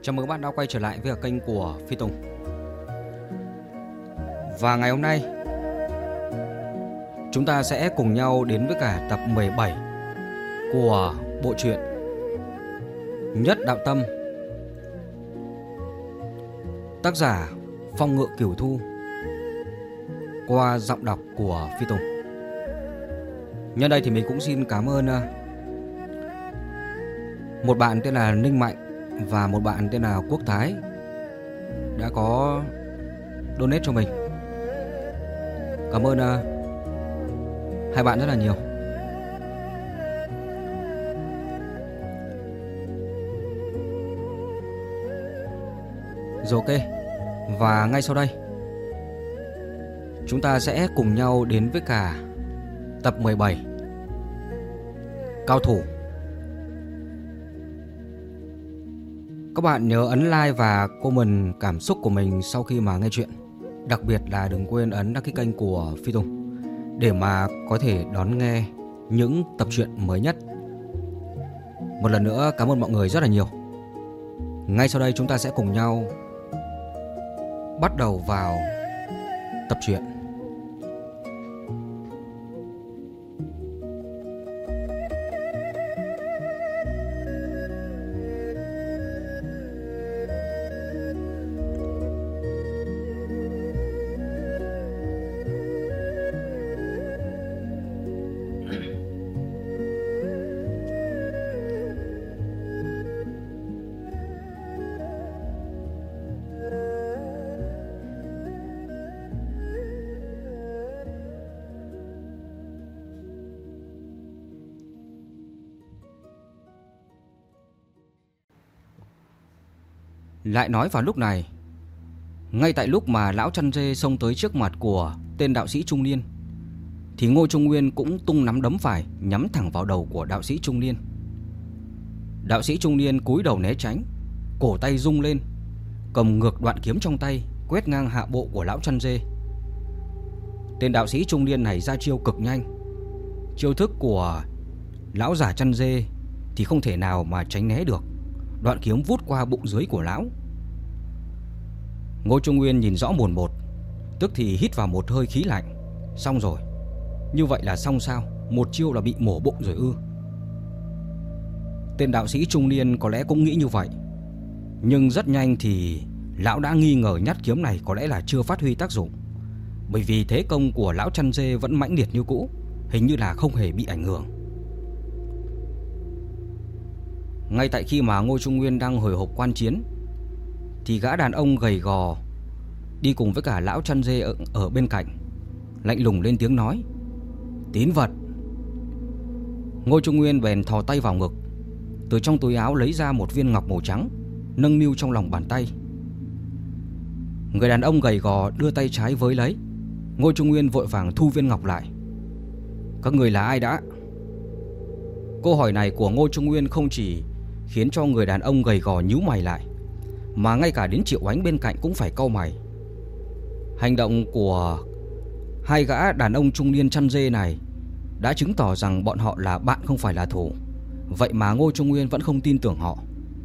Chào mừng các bạn đã quay trở lại với kênh của Phi Tùng. Và ngày hôm nay chúng ta sẽ cùng nhau đến với cả tập 17 của bộ truyện Nhất Đạo Tâm, tác giả Phong Ngự Cửu Thu, qua giọng đọc của Phi Tùng. Nhân đây thì mình cũng xin cảm ơn một bạn tên là Ninh Mạnh và một bạn tên là Quốc Thái đã có donate cho mình. Cảm ơn hai bạn rất là nhiều. Rồi ok. Và ngay sau đây chúng ta sẽ cùng nhau đến với cả tập 17 Cao Thủ. Các bạn nhớ ấn like và comment cảm xúc của mình sau khi mà nghe chuyện. Đặc biệt là đừng quên ấn đăng ký kênh của Phi Tùng để mà có thể đón nghe những tập truyện mới nhất. Một lần nữa cảm ơn mọi người rất là nhiều. Ngay sau đây chúng ta sẽ cùng nhau bắt đầu vào tập truyện. Lại nói vào lúc này, ngay tại lúc mà lão chăn dê xông tới trước mặt của tên đạo sĩ trung niên, thì Ngô Trung Nguyên cũng tung nắm đấm phải nhắm thẳng vào đầu của đạo sĩ trung niên. Đạo sĩ trung niên cúi đầu né tránh, cổ tay rung lên, cầm ngược đoạn kiếm trong tay quét ngang hạ bộ của lão chăn dê. Tên đạo sĩ trung niên này ra chiêu cực nhanh. Chiêu thức của lão giả chăn dê thì không thể nào mà tránh né được. Đoạn kiếm vút qua bụng dưới của lão. Ngô Trung Nguyên nhìn rõ mồn một, tức thì hít vào một hơi khí lạnh. Xong rồi. Như vậy là xong sao? Một chiêu là bị mổ bụng rồi ư? Tên đạo sĩ trung niên có lẽ cũng nghĩ như vậy. Nhưng rất nhanh thì lão đã nghi ngờ nhát kiếm này có lẽ là chưa phát huy tác dụng. Bởi vì thế công của lão chăn dê vẫn mãnh liệt như cũ, hình như là không hề bị ảnh hưởng. Ngay tại khi mà Ngô Trung Nguyên đang hồi hộp quan chiến, thì gã đàn ông gầy gò đi cùng với cả lão chăn dê ở bên cạnh lạnh lùng lên tiếng nói: "Tín vật." Ngô Trung Nguyên bèn thò tay vào ngực, từ trong túi áo lấy ra một viên ngọc màu trắng, nâng niu trong lòng bàn tay. Người đàn ông gầy gò đưa tay trái với lấy. Ngô Trung Nguyên vội vàng thu viên ngọc lại. "Các người là ai đã?" Câu hỏi này của Ngô Trung Nguyên không chỉ khiến cho người đàn ông gầy gò nhíu mày lại, mà ngay cả đến Triệu Ánh bên cạnh cũng phải cau mày. Hành động của hai gã đàn ông trung niên chăn dê này đã chứng tỏ rằng bọn họ là bạn không phải là thù. Vậy mà Ngô Trung Nguyên vẫn không tin tưởng họ.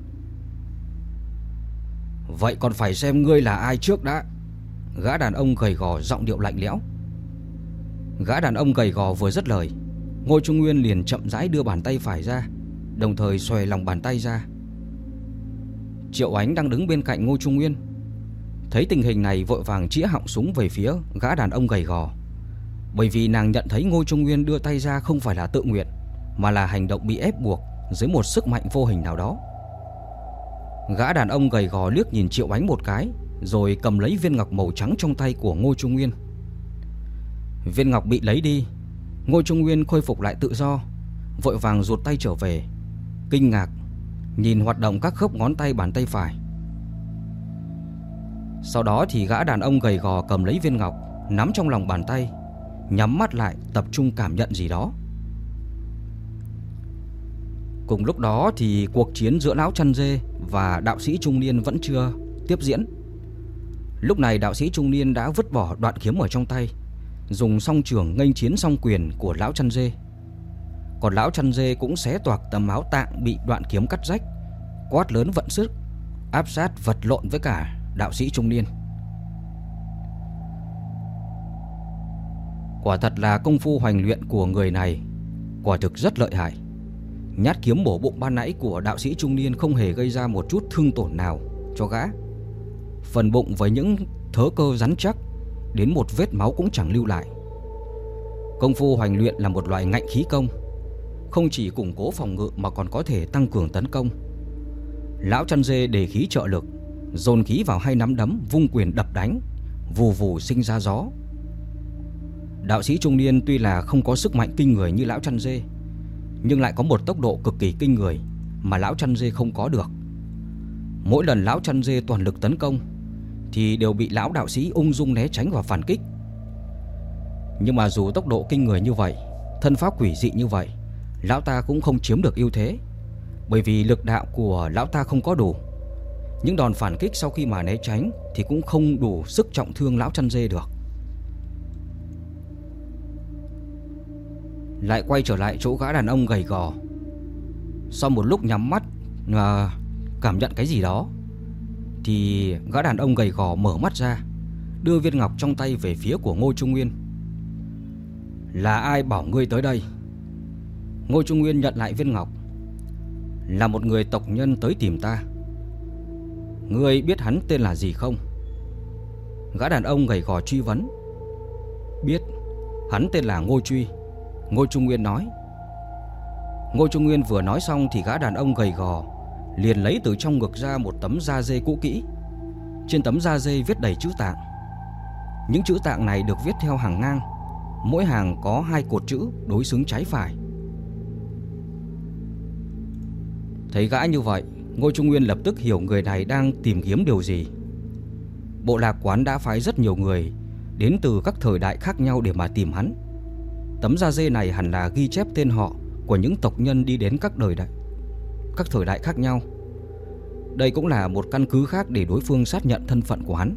"Vậy còn phải xem ngươi là ai trước đã." Gã đàn ông gầy gò giọng điệu lạnh lẽo. Gã đàn ông gầy gò vừa dứt lời, Ngô Trung Nguyên liền chậm rãi đưa bàn tay phải ra, đồng thời xòe lòng bàn tay ra. Triệu Ánh đang đứng bên cạnh Ngô Trung Nguyên, thấy tình hình này vội vàng chĩa họng súng về phía gã đàn ông gầy gò. Bởi vì nàng nhận thấy Ngô Trung Nguyên đưa tay ra không phải là tự nguyện, mà là hành động bị ép buộc dưới một sức mạnh vô hình nào đó. Gã đàn ông gầy gò liếc nhìn Triệu Ánh một cái, rồi cầm lấy viên ngọc màu trắng trong tay của Ngô Trung Nguyên. Viên ngọc bị lấy đi, Ngô Trung Nguyên khôi phục lại tự do, vội vàng rụt tay trở về, kinh ngạc nhìn hoạt động các khớp ngón tay bàn tay phải. Sau đó thì gã đàn ông gầy gò cầm lấy viên ngọc, nắm trong lòng bàn tay, nhắm mắt lại tập trung cảm nhận gì đó. Cùng lúc đó thì cuộc chiến giữa lão chăn dê và đạo sĩ trung niên vẫn chưa tiếp diễn. Lúc này đạo sĩ trung niên đã vứt bỏ đoạn kiếm ở trong tay, dùng song trường nghênh chiến song quyền của lão chăn dê. Còn lão chăn dê cũng xé toạc tấm áo tạng bị đoạn kiếm cắt rách, quát lớn vận sức, áp sát vật lộn với cả đạo sĩ trung niên. Quả thật là công phu hoành luyện của người này quả thực rất lợi hại. Nhát kiếm bổ bụng ban nãy của đạo sĩ trung niên không hề gây ra một chút thương tổn nào cho gã. Phần bụng với những thớ cơ rắn chắc, đến một vết máu cũng chẳng lưu lại. Công phu hoành luyện là một loại ngạnh khí công, không chỉ củng cố phòng ngự mà còn có thể tăng cường tấn công. Lão chăn dê đề khí trợ lực, dồn khí vào hai nắm đấm, vung quyền đập đánh, vù vù sinh ra gió. Đạo sĩ trung niên tuy là không có sức mạnh kinh người như lão chăn dê, nhưng lại có một tốc độ cực kỳ kinh người mà lão chăn dê không có được. Mỗi lần lão chăn dê toàn lực tấn công thì đều bị lão đạo sĩ ung dung né tránh và phản kích. Nhưng mà dù tốc độ kinh người như vậy, thân pháp quỷ dị như vậy, lão ta cũng không chiếm được ưu thế, bởi vì lực đạo của lão ta không có đủ. Những đòn phản kích sau khi mà né tránh thì cũng không đủ sức trọng thương lão chăn dê được. Lại quay trở lại chỗ gã đàn ông gầy gò. Sau một lúc nhắm mắt cảm nhận cái gì đó, thì gã đàn ông gầy gò mở mắt ra, đưa viên ngọc trong tay về phía của Ngô Trung Nguyên. Là ai bảo ngươi tới đây? Ngô Trung Nguyên nhận lại viên ngọc. Là một người tộc nhân tới tìm ta. Ngươi biết hắn tên là gì không? Gã đàn ông gầy gò truy vấn. Biết, hắn tên là Ngô Truy, Ngô Trung Nguyên nói. Ngô Trung Nguyên vừa nói xong thì gã đàn ông gầy gò liền lấy từ trong ngực ra một tấm da dê cũ kỹ. Trên tấm da dê viết đầy chữ tạng. Những chữ tạng này được viết theo hàng ngang, mỗi hàng có 2 cột chữ đối xứng trái phải. Thấy gã như vậy, Ngô Trung Nguyên lập tức hiểu người này đang tìm kiếm điều gì. Bộ lạc quán đã phái rất nhiều người đến từ các thời đại khác nhau để mà tìm hắn. Tấm da dê này hẳn là ghi chép tên họ của những tộc nhân đi đến các thời đại khác nhau. Đây cũng là một căn cứ khác để đối phương xác nhận thân phận của hắn.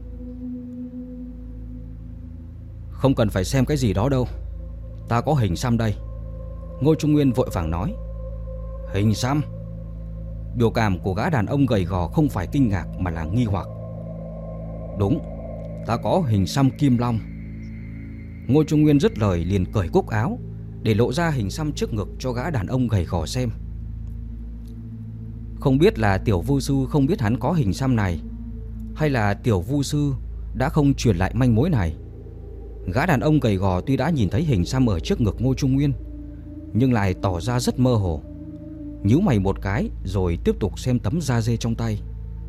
Không cần phải xem cái gì đó đâu, ta có hình xăm đây. Ngô Trung Nguyên vội vàng nói. Hình xăm? Biểu cảm của gã đàn ông gầy gò không phải kinh ngạc mà là nghi hoặc. Đúng, ta có hình xăm kim long. Ngô Trung Nguyên dứt lời liền cởi cúc áo để lộ ra hình xăm trước ngực cho gã đàn ông gầy gò xem. Không biết là tiểu vu sư không biết hắn có hình xăm này, hay là tiểu vu sư đã không truyền lại manh mối này. Gã đàn ông gầy gò tuy đã nhìn thấy hình xăm ở trước ngực Ngô Trung Nguyên, nhưng lại tỏ ra rất mơ hồ, nhíu mày một cái rồi tiếp tục xem tấm da dê trong tay.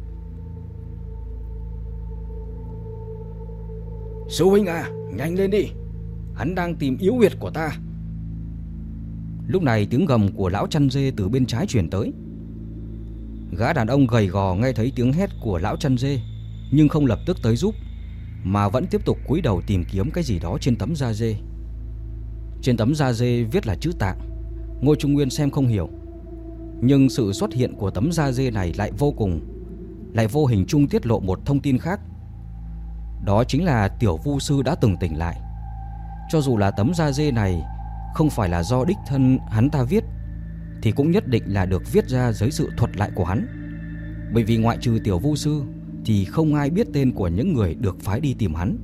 Sư huynh à, nhanh lên đi, hắn đang tìm yếu huyệt của ta. Lúc này tiếng gầm của lão chăn dê từ bên trái truyền tới. Gã đàn ông gầy gò nghe thấy tiếng hét của lão chăn dê, nhưng không lập tức tới giúp, mà vẫn tiếp tục cúi đầu tìm kiếm cái gì đó trên tấm da dê. Trên tấm da dê viết là chữ tạng. Ngô Trung Nguyên xem không hiểu, nhưng sự xuất hiện của tấm da dê này lại vô hình chung tiết lộ một thông tin khác. Đó chính là tiểu vu sư đã từng tỉnh lại. Cho dù là tấm da dê này không phải là do đích thân hắn ta viết, thì cũng nhất định là được viết ra dưới sự thuật lại của hắn. Bởi vì ngoại trừ tiểu vu sư thì không ai biết tên của những người được phái đi tìm hắn.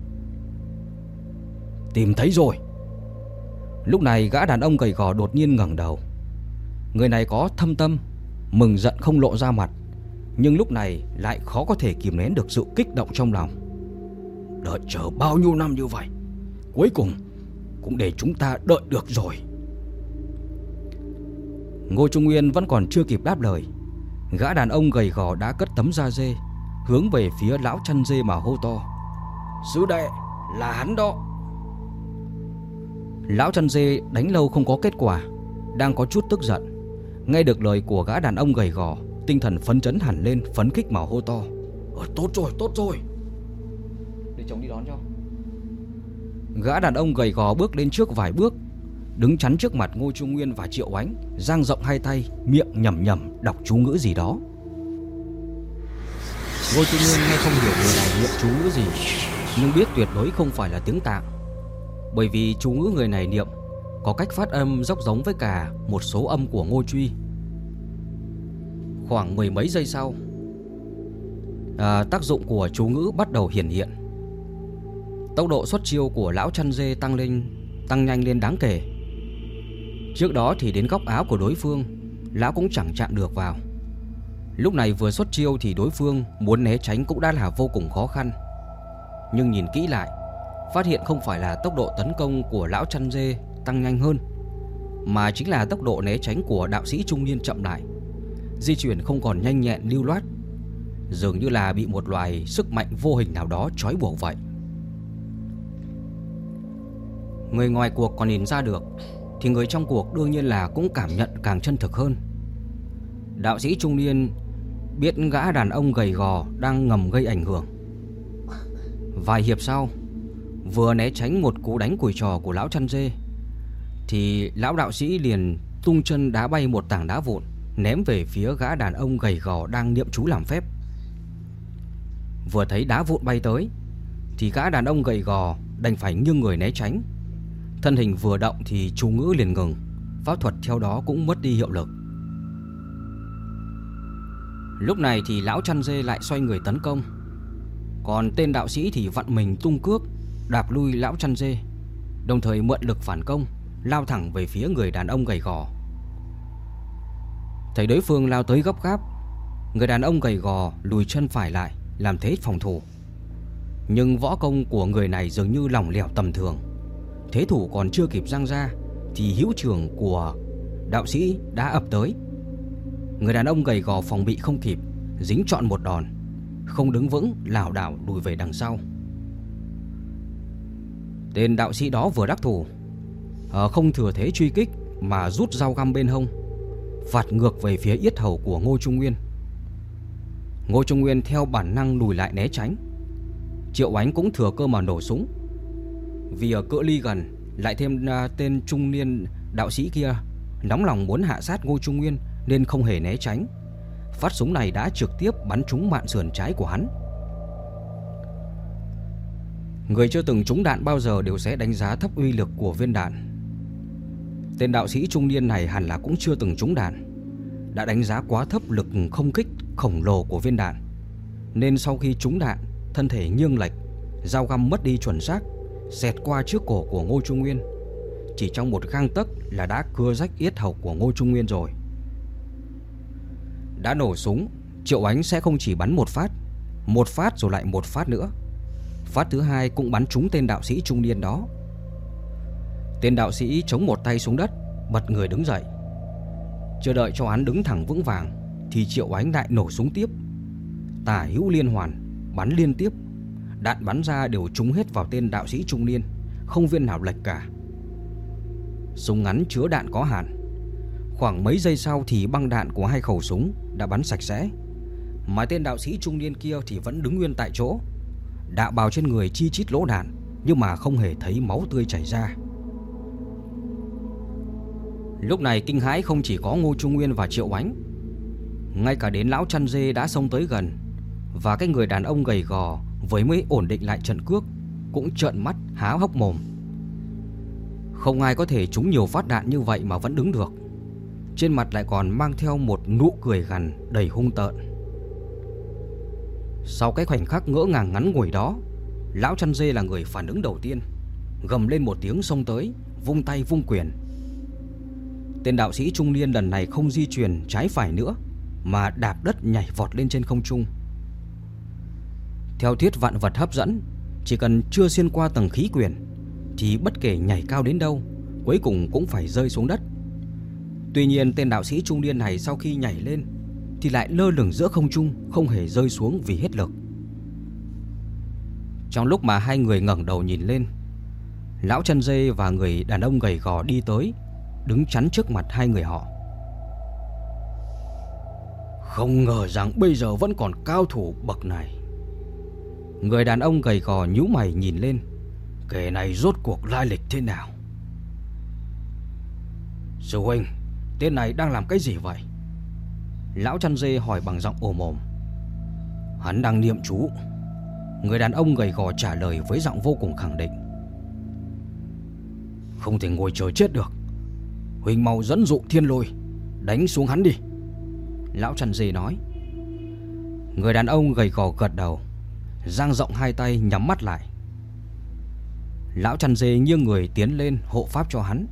Tìm thấy rồi. Lúc này gã đàn ông gầy gò đột nhiên ngẩng đầu. Người này có thâm tâm, mừng giận không lộ ra mặt, nhưng lúc này lại khó có thể kìm nén được sự kích động trong lòng. Đợi chờ bao nhiêu năm như vậy, cuối cùng cũng để chúng ta đợi được rồi. Ngô Trung Nguyên vẫn còn chưa kịp đáp lời, gã đàn ông gầy gò đã cất tấm da dê hướng về phía lão chăn dê mà hô to. Sư đệ, là hắn đó. Lão chăn dê đánh lâu không có kết quả, đang có chút tức giận. Nghe được lời của gã đàn ông gầy gò, tinh thần phấn chấn hẳn lên, phấn khích mà hô to. Tốt rồi. Để chồng đi đón cho. Gã đàn ông gầy gò bước lên trước vài bước, đứng chắn trước mặt Ngô Trung Nguyên và Triệu Oánh, dang rộng hai tay, miệng nhẩm nhẩm đọc chú ngữ gì đó. Ngô Trung Nguyên nghe không hiểu người này niệm chú ngữ gì, nhưng biết tuyệt đối không phải là tiếng Tạng, bởi vì chú ngữ người này niệm có cách phát âm dốc giống với cả một số âm của Ngô Truy. Khoảng mười mấy giây sau, Tác dụng của chú ngữ bắt đầu hiển hiện. Tốc độ xuất chiêu của lão chăn dê tăng nhanh lên đáng kể. Trước đó thì đến góc áo của đối phương, lão cũng chẳng chạm được vào. Lúc này vừa xuất chiêu thì đối phương muốn né tránh cũng đã là vô cùng khó khăn. Nhưng nhìn kỹ lại, phát hiện không phải là tốc độ tấn công của lão chăn dê tăng nhanh hơn, mà chính là tốc độ né tránh của đạo sĩ trung niên chậm lại, di chuyển không còn nhanh nhẹn lưu loát, dường như là bị một loài sức mạnh vô hình nào đó trói buộc vậy. Người ngoài cuộc còn nhìn ra được, thì người trong cuộc đương nhiên là cũng cảm nhận càng chân thực hơn. Đạo sĩ trung niên biết gã đàn ông gầy gò đang ngầm gây ảnh hưởng. Vài hiệp sau, vừa né tránh một cú đánh cùi trò của lão chăn dê, thì lão đạo sĩ liền tung chân đá bay một tảng đá vụn, ném về phía gã đàn ông gầy gò đang niệm chú làm phép. Vừa thấy đá vụn bay tới, thì gã đàn ông gầy gò đành phải nghiêng người né tránh. Thân hình vừa động thì chú ngữ liền ngừng, pháp thuật theo đó cũng mất đi hiệu lực. Lúc này thì lão chăn dê lại xoay người tấn công, còn tên đạo sĩ thì vặn mình tung cước đạp lui lão chăn dê, đồng thời mượn lực phản công, lao thẳng về phía người đàn ông gầy gò. Thấy đối phương lao tới gấp gáp, người đàn ông gầy gò lùi chân phải lại làm thế phòng thủ. Nhưng võ công của người này dường như lỏng lẻo tầm thường. Thế thủ còn chưa kịp giang ra thì hữu trưởng của đạo sĩ đã ập tới. Người đàn ông gầy gò phòng bị không kịp, dính trọn một đòn, không đứng vững, lảo đảo lùi về đằng sau. Tên đạo sĩ đó vừa đắc thủ, không thừa thế truy kích mà rút dao găm bên hông, phạt ngược về phía yết hầu của Ngô Trung Nguyên. Ngô Trung Nguyên theo bản năng lùi lại né tránh. Triệu Ánh cũng thừa cơ mà nổ súng. Vì ở cự ly gần, lại thêm tên trung niên đạo sĩ kia nóng lòng muốn hạ sát Ngô Trung Nguyên nên không hề né tránh. Phát súng này đã trực tiếp bắn trúng mạn sườn trái của hắn. Người chưa từng trúng đạn bao giờ đều sẽ đánh giá thấp uy lực của viên đạn. Tên đạo sĩ trung niên này hẳn là cũng chưa từng trúng đạn, đã đánh giá quá thấp lực không kích khổng lồ của viên đạn, nên sau khi trúng đạn, thân thể nghiêng lệch, dao găm mất đi chuẩn xác, xẹt qua trước cổ của Ngô Trung Nguyên. Chỉ trong một gang tấc là đã cưa rách yết hầu của Ngô Trung Nguyên rồi. Đã nổ súng, Triệu Ánh sẽ không chỉ bắn một phát rồi lại một phát nữa. Phát thứ hai cũng bắn trúng tên đạo sĩ trung niên đó. Tên đạo sĩ chống một tay xuống đất, bật người đứng dậy. Chưa đợi cho hắn đứng thẳng vững vàng thì Triệu Ánh lại nổ súng tiếp. Tả hữu liên hoàn, bắn liên tiếp. Đạn bắn ra đều trúng hết vào tên đạo sĩ trung niên, không viên nào lệch cả. Súng ngắn chứa đạn có hạn, khoảng mấy giây sau thì băng đạn của hai khẩu súng đã bắn sạch sẽ. Mà tên đạo sĩ trung niên kia thì vẫn đứng nguyên tại chỗ, đạ bào trên người chi chít lỗ đạn, nhưng mà không hề thấy máu tươi chảy ra. Lúc này kinh hãi không chỉ có Ngô Trung Nguyên và Triệu Ánh, ngay cả đến lão chăn dê đã xông tới gần, và cái người đàn ông gầy gò với mới ổn định lại trận cước cũng trợn mắt há hốc mồm. Không ai có thể trúng nhiều phát đạn như vậy mà vẫn đứng được, trên mặt lại còn mang theo một nụ cười gằn đầy hung tợn. Sau cái khoảnh khắc ngỡ ngàng ngắn ngủi đó, lão chăn dê là người phản ứng đầu tiên, gầm lên một tiếng xông tới, vung tay vung quyền. Tên đạo sĩ trung niên lần này không di chuyển trái phải nữa, mà đạp đất nhảy vọt lên trên không trung. Theo thuyết vạn vật hấp dẫn, chỉ cần chưa xuyên qua tầng khí quyển thì bất kể nhảy cao đến đâu, cuối cùng cũng phải rơi xuống đất. Tuy nhiên tên đạo sĩ trung niên này sau khi nhảy lên thì lại lơ lửng giữa không trung, không hề rơi xuống vì hết lực. Trong lúc mà hai người ngẩng đầu nhìn lên, lão chân dê và người đàn ông gầy gò đi tới, đứng chắn trước mặt hai người họ. Không ngờ rằng bây giờ vẫn còn cao thủ bậc này. Người đàn ông gầy gò nhíu mày nhìn lên, kẻ này rốt cuộc lai lịch thế nào? Sư huynh, tên này đang làm cái gì vậy? Lão chăn dê hỏi bằng giọng ồm ồm. Hắn đang niệm chú. Người đàn ông gầy gò trả lời với giọng vô cùng khẳng định. Không thể ngồi chờ chết được. Huynh mau dẫn dụ thiên lôi, đánh xuống hắn đi. Lão chăn dê nói. Người đàn ông gầy gò gật đầu, dang rộng hai tay nhắm mắt lại. Lão chăn dê nghiêng người tiến lên hộ pháp cho hắn.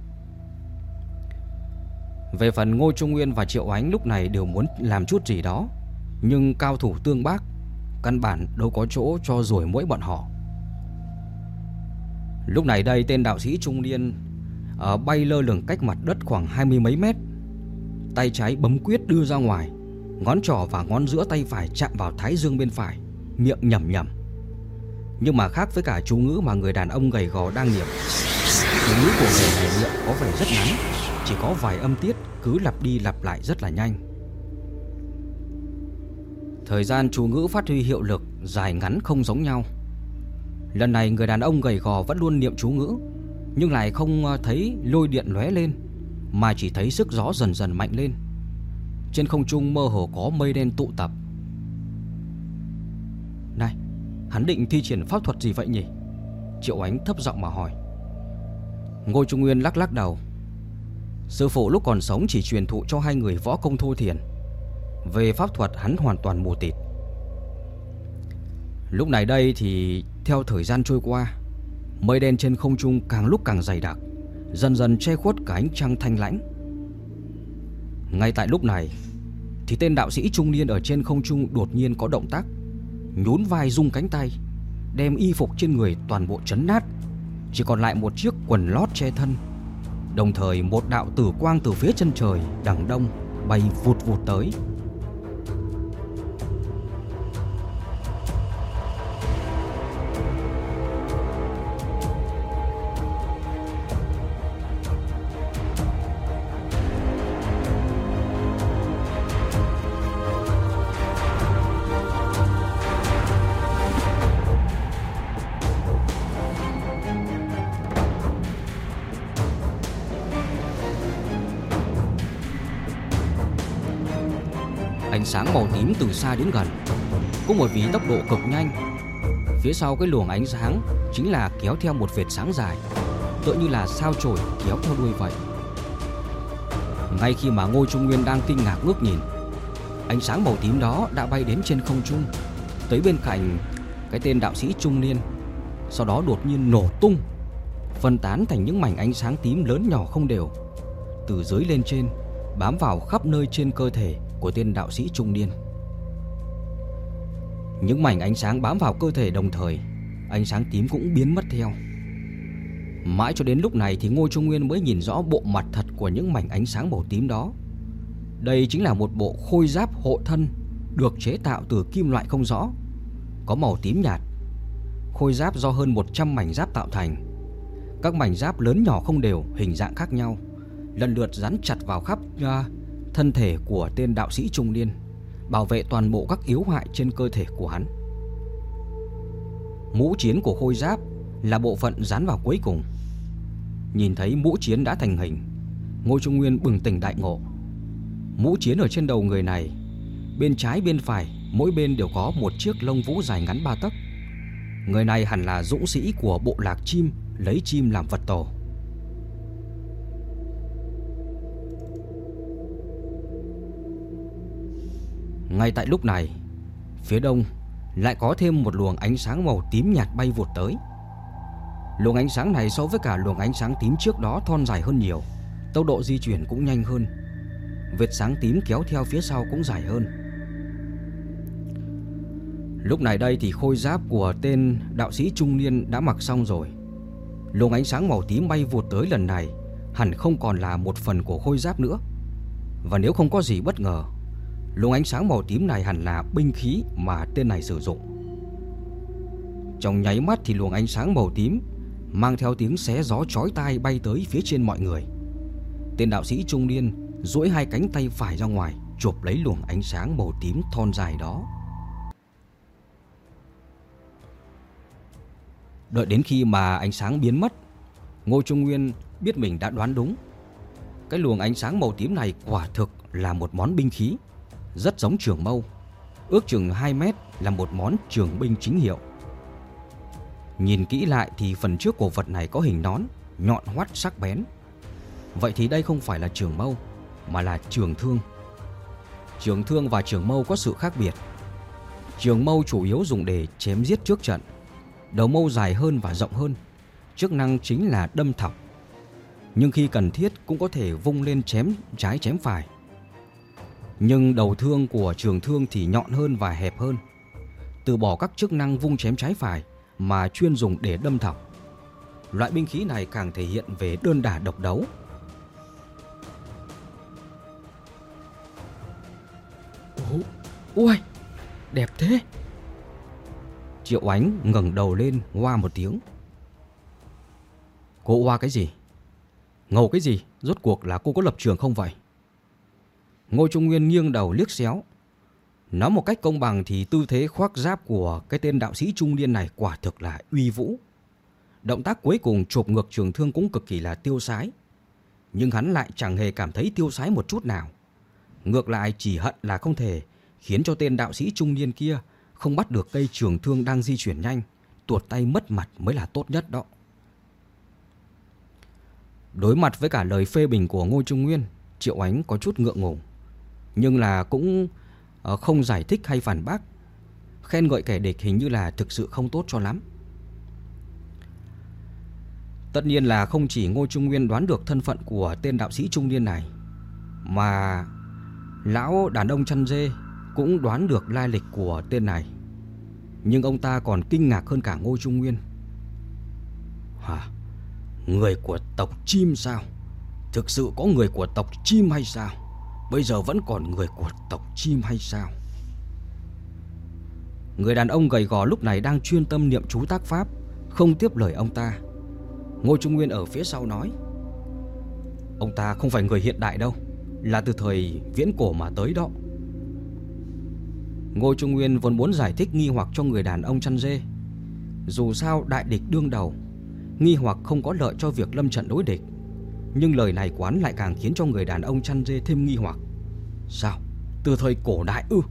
Về phần Ngô Trung Nguyên và Triệu Ánh lúc này đều muốn làm chút gì đó, nhưng cao thủ tương bác, căn bản đâu có chỗ cho ruồi muỗi bọn họ. Lúc này đây tên đạo sĩ trung niên bay lơ lửng cách mặt đất khoảng 20 mấy mét. Tay trái bấm quyết đưa ra ngoài, ngón trỏ và ngón giữa tay phải chạm vào thái dương bên phải, miệng nhẩm nhẩm. Nhưng mà khác với cả chú ngữ mà người đàn ông gầy gò đang niệm, chú ngữ của người này niệm có vẻ rất ngắn, chỉ có vài âm tiết cứ lặp đi lặp lại rất là nhanh. Thời gian chú ngữ phát huy hiệu lực dài ngắn không giống nhau. Lần này người đàn ông gầy gò vẫn luôn niệm chú ngữ, nhưng lại không thấy lôi điện lóe lên, mà chỉ thấy sức gió dần dần mạnh lên. Trên không trung mơ hồ có mây đen tụ tập. Này, hắn định thi triển pháp thuật gì vậy nhỉ? Triệu Ánh thấp giọng mà hỏi. Ngô Trung Nguyên lắc lắc đầu. Sư phụ lúc còn sống chỉ truyền thụ cho hai người võ công thô thiển, về pháp thuật hắn hoàn toàn mù tịt. Lúc này đây thì theo thời gian trôi qua, mây đen trên không trung càng lúc càng dày đặc, dần dần che khuất cả ánh trăng thanh lãnh. Ngay tại lúc này thì tên đạo sĩ trung niên ở trên không trung đột nhiên có động tác, nhún vai rung cánh tay, đem y phục trên người toàn bộ chấn nát, chỉ còn lại một chiếc quần lót che thân. Đồng thời một đạo tử quang từ phía chân trời đằng đông bay vụt vụt tới. Ánh sáng màu tím từ xa đến gần, cũng bởi vì tốc độ cực nhanh. Phía sau cái luồng ánh sáng chính là kéo theo một vệt sáng dài, tựa như là sao chổi kéo theo đuôi vậy. Ngay khi mà Ngô Trung Nguyên đang kinh ngạc ngước nhìn, ánh sáng màu tím đó đã bay đến trên không trung, tới bên cạnh cái tên đạo sĩ trung niên. Sau đó đột nhiên nổ tung, phân tán thành những mảnh ánh sáng tím lớn nhỏ không đều, từ dưới lên trên, bám vào khắp nơi trên cơ thể của tên đạo sĩ trung niên. Những mảnh ánh sáng bám vào cơ thể đồng thời, ánh sáng tím cũng biến mất theo. Mãi cho đến lúc này thì Ngô Trung Nguyên mới nhìn rõ bộ mặt thật của những mảnh ánh sáng màu tím đó. Đây chính là một bộ khôi giáp hộ thân được chế tạo từ kim loại không rõ, có màu tím nhạt. Khôi giáp do hơn 100 mảnh giáp tạo thành. Các mảnh giáp lớn nhỏ không đều, hình dạng khác nhau, lần lượt dán chặt vào khắp thân thể của tên đạo sĩ trung niên, bảo vệ toàn bộ các yếu hại trên cơ thể của hắn. Mũ chiến của khôi giáp là bộ phận dán vào cuối cùng. Nhìn thấy mũ chiến đã thành hình, Ngô Trung Nguyên bừng tỉnh đại ngộ. Mũ chiến ở trên đầu người này, bên trái bên phải mỗi bên đều có một chiếc lông vũ dài ngắn 3 tấc. Người này hẳn là dũng sĩ của bộ lạc chim, lấy chim làm vật tổ. Ngay tại lúc này, phía đông lại có thêm một luồng ánh sáng màu tím nhạt bay vụt tới. Luồng ánh sáng này so với cả luồng ánh sáng tím trước đó thon dài hơn nhiều, tốc độ di chuyển cũng nhanh hơn. Vệt sáng tím kéo theo phía sau cũng dài hơn. Lúc này đây thì khôi giáp của tên đạo sĩ trung niên đã mặc xong rồi. Luồng ánh sáng màu tím bay vụt tới lần này hẳn không còn là một phần của khôi giáp nữa. Và nếu không có gì bất ngờ, luồng ánh sáng màu tím này hẳn là binh khí mà tên này sử dụng. Trong nháy mắt thì luồng ánh sáng màu tím mang theo tiếng xé gió chói tai bay tới phía trên mọi người. Tên đạo sĩ trung niên duỗi hai cánh tay phải ra ngoài, chụp lấy luồng ánh sáng màu tím thon dài đó. Đợi đến khi mà ánh sáng biến mất, Ngô Trung Nguyên biết mình đã đoán đúng. Cái luồng ánh sáng màu tím này quả thực là một món binh khí, rất giống trường mâu, ước chừng 2 mét, là một món trường binh chính hiệu. Nhìn kỹ lại thì phần trước của vật này có hình nón, nhọn hoắt sắc bén. Vậy thì đây không phải là trường mâu, mà là trường thương. Trường thương và trường mâu có sự khác biệt. Trường mâu chủ yếu dùng để chém giết trước trận. Đầu mâu dài hơn và rộng hơn, chức năng chính là đâm thọc. Nhưng khi cần thiết cũng có thể vung lên chém trái chém phải. Nhưng đầu thương của trường thương thì nhọn hơn và hẹp hơn, từ bỏ các chức năng vung chém trái phải mà chuyên dùng để đâm thọc. Loại binh khí này càng thể hiện về đơn đả độc đấu. Ôi, đẹp thế! Triệu Ánh ngẩng đầu lên oa một tiếng. Cô oa cái gì? Ngầu cái gì? Rốt cuộc là cô có lập trường không vậy? Ngô Trung Nguyên nghiêng đầu liếc xéo. Nói một cách công bằng thì tư thế khoác giáp của cái tên đạo sĩ trung niên này quả thực là uy vũ. Động tác cuối cùng chộp ngược trường thương cũng cực kỳ là tiêu sái. Nhưng hắn lại chẳng hề cảm thấy tiêu sái một chút nào. Ngược lại chỉ hận là không thể khiến cho tên đạo sĩ trung niên kia không bắt được cây trường thương đang di chuyển nhanh, tuột tay mất mặt mới là tốt nhất đó. Đối mặt với cả lời phê bình của Ngô Trung Nguyên, Triệu Ánh có chút ngượng ngùng, nhưng là cũng không giải thích hay phản bác. Khen ngợi kẻ địch hình như là thực sự không tốt cho lắm. Tất nhiên là không chỉ Ngô Trung Nguyên đoán được thân phận của tên đạo sĩ trung niên này, mà lão đàn ông chăn dê cũng đoán được lai lịch của tên này. Nhưng ông ta còn kinh ngạc hơn cả Ngô Trung Nguyên. Hả? Người của tộc chim sao? Thực sự có người của tộc chim hay sao? Bây giờ vẫn còn người của tộc chim hay sao? Người đàn ông gầy gò lúc này đang chuyên tâm niệm chú tác pháp, không tiếp lời ông ta. Ngô Trung Nguyên ở phía sau nói: ông ta không phải người hiện đại đâu, là từ thời viễn cổ mà tới đó. Ngô Trung Nguyên vốn muốn giải thích nghi hoặc cho người đàn ông chăn dê. Dù sao đại địch đương đầu, nghi hoặc không có lợi cho việc lâm trận đối địch. Nhưng lời này quán lại càng khiến cho người đàn ông chăn dê thêm nghi hoặc. Sao? Từ thời cổ đại ư?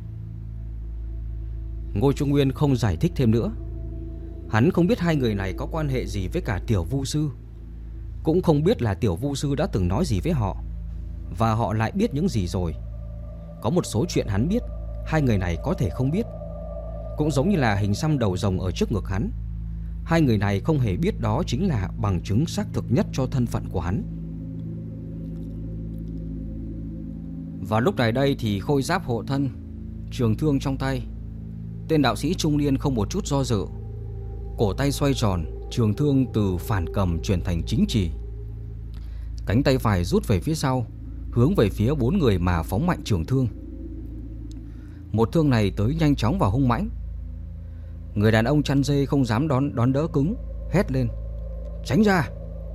Ngô Trung Nguyên không giải thích thêm nữa. Hắn không biết hai người này có quan hệ gì với cả Tiểu Vu Sư, cũng không biết là Tiểu Vu Sư đã từng nói gì với họ, và họ lại biết những gì rồi. Có một số chuyện hắn biết, hai người này có thể không biết. Cũng giống như là hình xăm đầu rồng ở trước ngực hắn, hai người này không hề biết đó chính là bằng chứng xác thực nhất cho thân phận của hắn. Và lúc này đây thì khôi giáp hộ thân, trường thương trong tay, tên đạo sĩ trung niên không một chút do dự, cổ tay xoay tròn, trường thương từ phản cầm chuyển thành chính chỉ. Cánh tay phải rút về phía sau, hướng về phía bốn người mà phóng mạnh trường thương. Một thương này tới nhanh chóng và hung mãnh. Người đàn ông chăn dê không dám đón đỡ cứng, hét lên: tránh ra!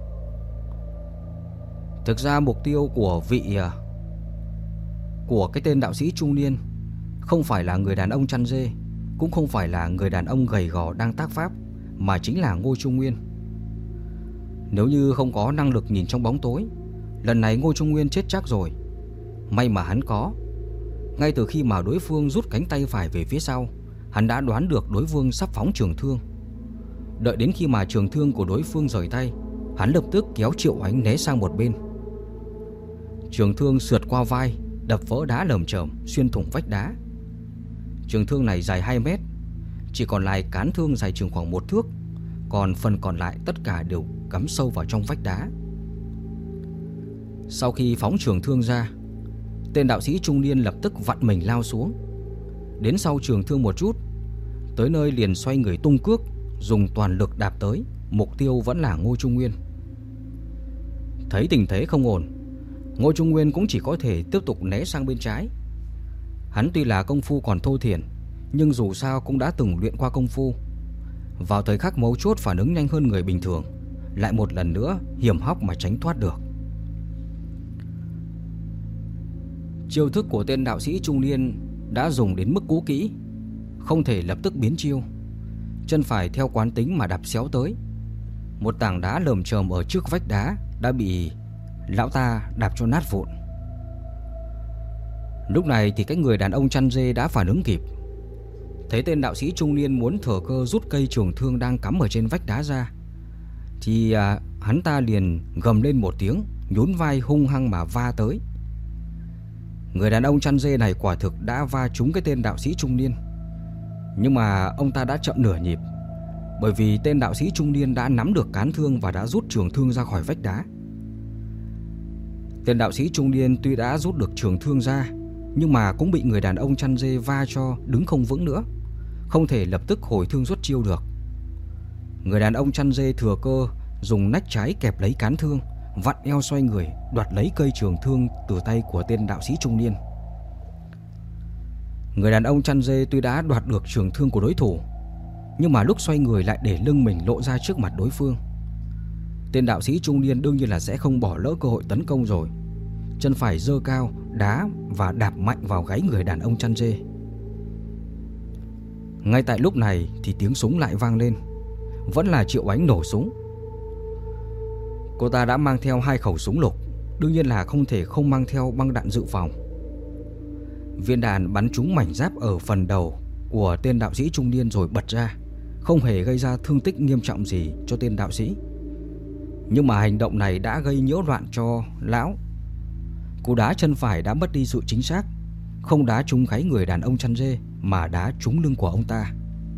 Thực ra mục tiêu của cái tên đạo sĩ trung niên không phải là người đàn ông chăn dê, cũng không phải là người đàn ông gầy gò đang tác pháp, mà chính là Ngô Trung Nguyên. Nếu như không có năng lực nhìn trong bóng tối, lần này Ngô Trung Nguyên chết chắc rồi. May mà hắn có. Ngay từ khi mà đối phương rút cánh tay phải về phía sau, hắn đã đoán được đối phương sắp phóng trường thương. Đợi đến khi mà trường thương của đối phương rời tay, hắn lập tức kéo Triệu Ánh né sang một bên. Trường thương sượt qua vai, đập vỡ đá lởm chởm, xuyên thủng vách đá. Trường thương này dài 2 mét, chỉ còn lại cán thương dài chừng khoảng 1 thước, còn phần còn lại tất cả đều cắm sâu vào trong vách đá. Sau khi phóng trường thương ra, tên đạo sĩ trung niên lập tức vặn mình lao xuống. Đến sau trường thương một chút, tới nơi liền xoay người tung cước, dùng toàn lực đạp tới. Mục tiêu vẫn là Ngô Trung Nguyên. Thấy tình thế không ổn, Ngô Trung Nguyên cũng chỉ có thể tiếp tục né sang bên trái. Hắn tuy là công phu còn thô thiển, nhưng dù sao cũng đã từng luyện qua công phu. Vào thời khắc mấu chốt phản ứng nhanh hơn người bình thường, lại một lần nữa hiểm hóc mà tránh thoát được. Chiêu thức của tên đạo sĩ trung niên đã dùng đến mức cũ kỹ, không thể lập tức biến chiêu. Chân phải theo quán tính mà đạp xéo tới. Một tảng đá lởm chởm ở trước vách đá đã bị lão ta đạp cho nát vụn. Lúc này thì cái người đàn ông chăn dê đã phản ứng kịp. Thấy tên đạo sĩ trung niên muốn thừa cơ rút cây trường thương đang cắm ở trên vách đá ra, thì hắn ta liền gầm lên một tiếng, nhún vai hung hăng mà va tới. Người đàn ông chăn dê này quả thực đã va trúng cái tên đạo sĩ trung niên, Nhưng mà ông ta đã chậm nửa nhịp, bởi vì tên đạo sĩ trung niên đã nắm được cán thương và đã rút trường thương ra khỏi vách đá. Tên đạo sĩ trung niên tuy đã rút được trường thương ra, nhưng mà cũng bị người đàn ông chăn dê va cho đứng không vững nữa, không thể lập tức hồi thương xuất chiêu được. Người đàn ông chăn dê thừa cơ dùng nách trái kẹp lấy cán thương, vặn eo xoay người đoạt lấy cây trường thương từ tay của tên đạo sĩ trung niên. Người đàn ông chăn dê tuy đã đoạt được trường thương của đối thủ, nhưng mà lúc xoay người lại để lưng mình lộ ra trước mặt đối phương. Tên đạo sĩ trung niên đương nhiên là sẽ không bỏ lỡ cơ hội tấn công rồi. Chân phải giơ cao, đá và đạp mạnh vào gáy người đàn ông chăn dê. Ngay tại lúc này thì tiếng súng lại vang lên. Vẫn là Triệu Ánh nổ súng. Cô ta đã mang theo 2 khẩu súng lục, đương nhiên là không thể không mang theo băng đạn dự phòng. Viên đạn bắn trúng mảnh giáp ở phần đầu của tên đạo sĩ trung niên rồi bật ra, không hề gây ra thương tích nghiêm trọng gì cho tên đạo sĩ. Nhưng mà hành động này đã gây nhiễu loạn cho lão. Cú đá chân phải đã mất đi sự chính xác, không đá trúng gáy người đàn ông chăn dê mà đá trúng lưng của ông ta.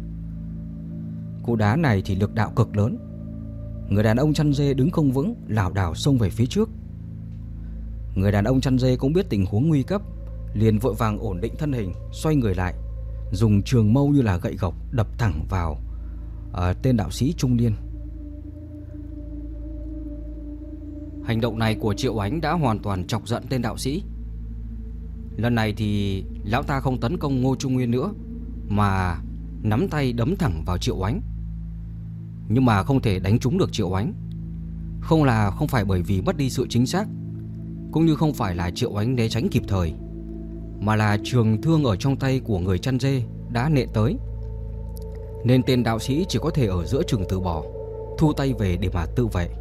Cú đá này thì lực đạo cực lớn. Người đàn ông chăn dê đứng không vững, lảo đảo xông về phía trước. Người đàn ông chăn dê cũng biết tình huống nguy cấp, liền vội vàng ổn định thân hình, xoay người lại, dùng trường mâu như là gậy gộc đập thẳng vào tên đạo sĩ trung niên. Hành động này của Triệu Ánh đã hoàn toàn chọc giận tên đạo sĩ. Lần này thì lão ta không tấn công Ngô Trung Nguyên nữa, mà nắm tay đấm thẳng vào Triệu Ánh. Nhưng mà không thể đánh trúng được Triệu Ánh. Không phải bởi vì mất đi sự chính xác, cũng như không phải là Triệu Ánh né tránh kịp thời, mà là trường thương ở trong tay của người chăn dê đã nện tới, nên tên đạo sĩ chỉ có thể ở giữa chừng từ bỏ, thu tay về để mà tự vệ.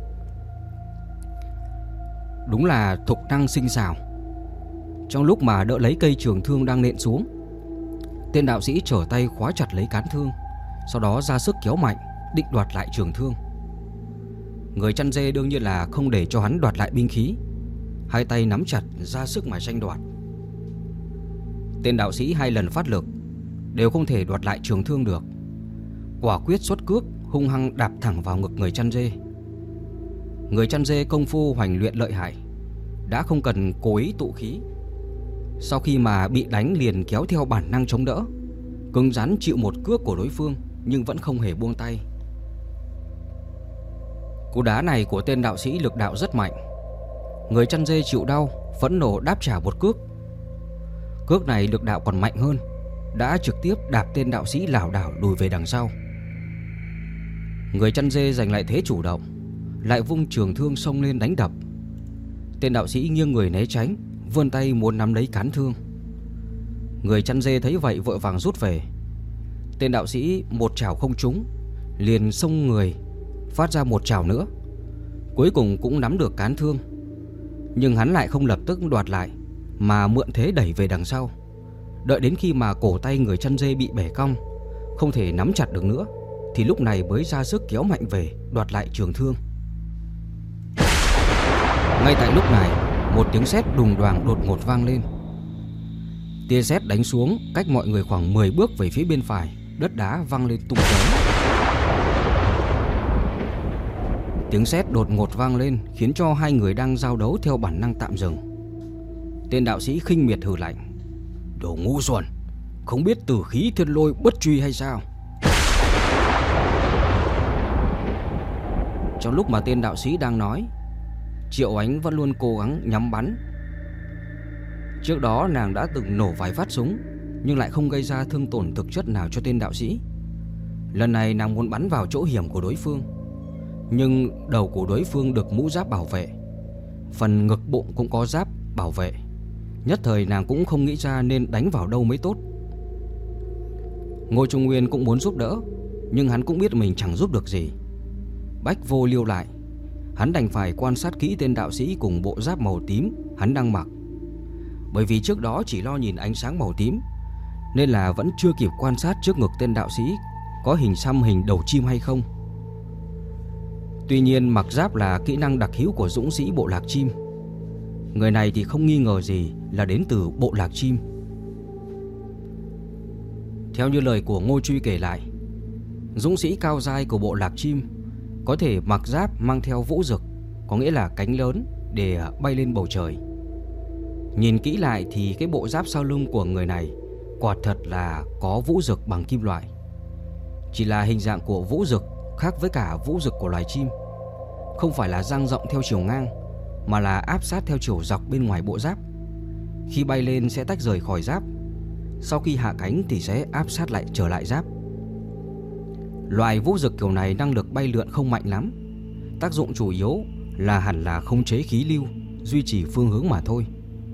Đúng là thục năng sinh xảo. Trong lúc mà đỡ lấy cây trường thương đang nện xuống, tên đạo sĩ trở tay khóa chặt lấy cán thương, sau đó ra sức kéo mạnh định đoạt lại trường thương. Người chăn dê đương nhiên là không để cho hắn đoạt lại binh khí, 2 tay nắm chặt ra sức mà tranh đoạt. Tên đạo sĩ 2 lần phát lực đều không thể đoạt lại trường thương được, quả quyết xuất cước hung hăng đạp thẳng vào ngực người chăn dê. Người chăn dê công phu hoành luyện lợi hại, đã không cần cố ý tụ khí. Sau khi mà bị đánh liền kéo theo bản năng chống đỡ, cứng rắn chịu một cước của đối phương nhưng vẫn không hề buông tay. Cú đá này của tên đạo sĩ lực đạo rất mạnh. Người chăn dê chịu đau, phẫn nộ đáp trả một cước. Cước này lực đạo còn mạnh hơn, đã trực tiếp đạp tên đạo sĩ lảo đảo lùi về đằng sau. Người chăn dê giành lại thế chủ động, lại vung trường thương xông lên đánh đập. Tên đạo sĩ nghiêng người né tránh, vươn tay muốn nắm lấy cán thương. Người chăn dê thấy vậy vội vàng rút về. Tên đạo sĩ một chảo không trúng, liền xông người phát ra một chảo nữa, cuối cùng cũng nắm được cán thương. Nhưng hắn lại không lập tức đoạt lại, mà mượn thế đẩy về đằng sau. Đợi đến khi mà cổ tay người chăn dê bị bẻ cong, không thể nắm chặt được nữa, thì lúc này mới ra sức kéo mạnh về đoạt lại trường thương. Ngay tại lúc này, một tiếng sét đùng đoàng đột ngột vang lên. Tia sét đánh xuống cách mọi người khoảng 10 bước về phía bên phải, đất đá văng lên tung tóe. Tiếng sét đột ngột vang lên khiến cho 2 người đang giao đấu theo bản năng tạm dừng. Tên đạo sĩ khinh miệt hừ lạnh: "Đồ ngu xuẩn, không biết tử khí thiên lôi bất truy hay sao?" Trong lúc mà tên đạo sĩ đang nói, Triệu Ánh vẫn luôn cố gắng nhắm bắn. Trước đó nàng đã từng nổ vài phát súng, nhưng lại không gây ra thương tổn thực chất nào cho tên đạo sĩ. Lần này nàng muốn bắn vào chỗ hiểm của đối phương, nhưng đầu của đối phương được mũ giáp bảo vệ, phần ngực bụng cũng có giáp bảo vệ. Nhất thời nàng cũng không nghĩ ra nên đánh vào đâu mới tốt. Ngô Trung Nguyên cũng muốn giúp đỡ, nhưng hắn cũng biết mình chẳng giúp được gì. Bách vô liêu lại, hắn đành phải quan sát kỹ tên đạo sĩ cùng bộ giáp màu tím hắn đang mặc. Bởi vì trước đó chỉ lo nhìn ánh sáng màu tím, nên là vẫn chưa kịp quan sát trước ngực tên đạo sĩ có hình xăm hình đầu chim hay không. Tuy nhiên mặc giáp là kỹ năng đặc hữu của dũng sĩ bộ lạc chim. Người này thì không nghi ngờ gì là đến từ bộ lạc chim. Theo như lời của Ngô Truy kể lại, dũng sĩ cao giai của bộ lạc chim có thể mặc giáp mang theo vũ dực, có nghĩa là cánh lớn, để bay lên bầu trời. Nhìn kỹ lại thì cái bộ giáp sau lưng của người này quả thật là có vũ dực bằng kim loại. Chỉ là hình dạng của vũ dực khác với cả vũ dực của loài chim, không phải là dang rộng theo chiều ngang, mà là áp sát theo chiều dọc bên ngoài bộ giáp. Khi bay lên sẽ tách rời khỏi giáp, sau khi hạ cánh thì sẽ áp sát lại trở lại giáp. Loại vũ dực kiểu này năng lực bay lượn không mạnh lắm, tác dụng chủ yếu là hẳn là khống chế khí lưu, duy trì phương hướng mà thôi.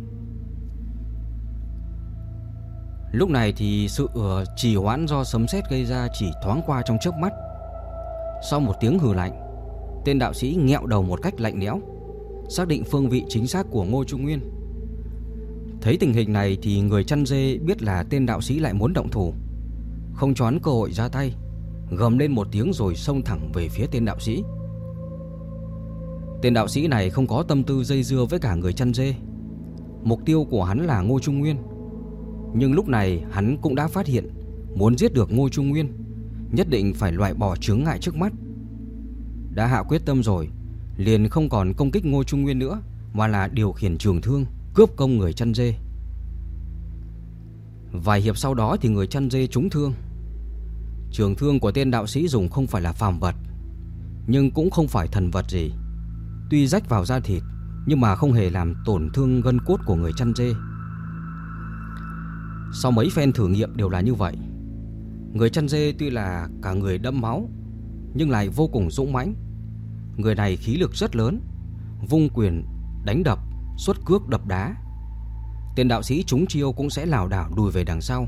Lúc này thì sự trì hoãn do sấm sét gây ra chỉ thoáng qua trong chớp mắt. Sau một tiếng hừ lạnh, tên đạo sĩ nghẹo đầu một cách lạnh lẽo, xác định phương vị chính xác của Ngô Trung Nguyên. Thấy tình hình này thì người chăn dê biết là tên đạo sĩ lại muốn động thủ, không choán cơ hội ra tay, gầm lên một tiếng rồi xông thẳng về phía tên đạo sĩ. Tên đạo sĩ này không có tâm tư dây dưa với cả người chăn dê. Mục tiêu của hắn là Ngô Trung Nguyên. Nhưng lúc này hắn cũng đã phát hiện, muốn giết được Ngô Trung Nguyên nhất định phải loại bỏ chướng ngại trước mắt. Đã hạ quyết tâm rồi, liền không còn công kích Ngô Trung Nguyên nữa, mà là điều khiển trường thương cướp công người chăn dê. Vài hiệp sau đó thì người chăn dê trúng thương. Trường thương của tên đạo sĩ dùng không phải là phàm vật, nhưng cũng không phải thần vật gì. Tuy rách vào da thịt, nhưng mà không hề làm tổn thương gân cốt của người chăn dê. Sau mấy phen thử nghiệm đều là như vậy. Người chăn dê tuy là cả người đẫm máu, nhưng lại vô cùng dũng mãnh. Người này khí lực rất lớn, vung quyền đánh đập, xuất cước đập đá. Tên đạo sĩ trúng chiêu cũng sẽ lảo đảo lùi về đằng sau.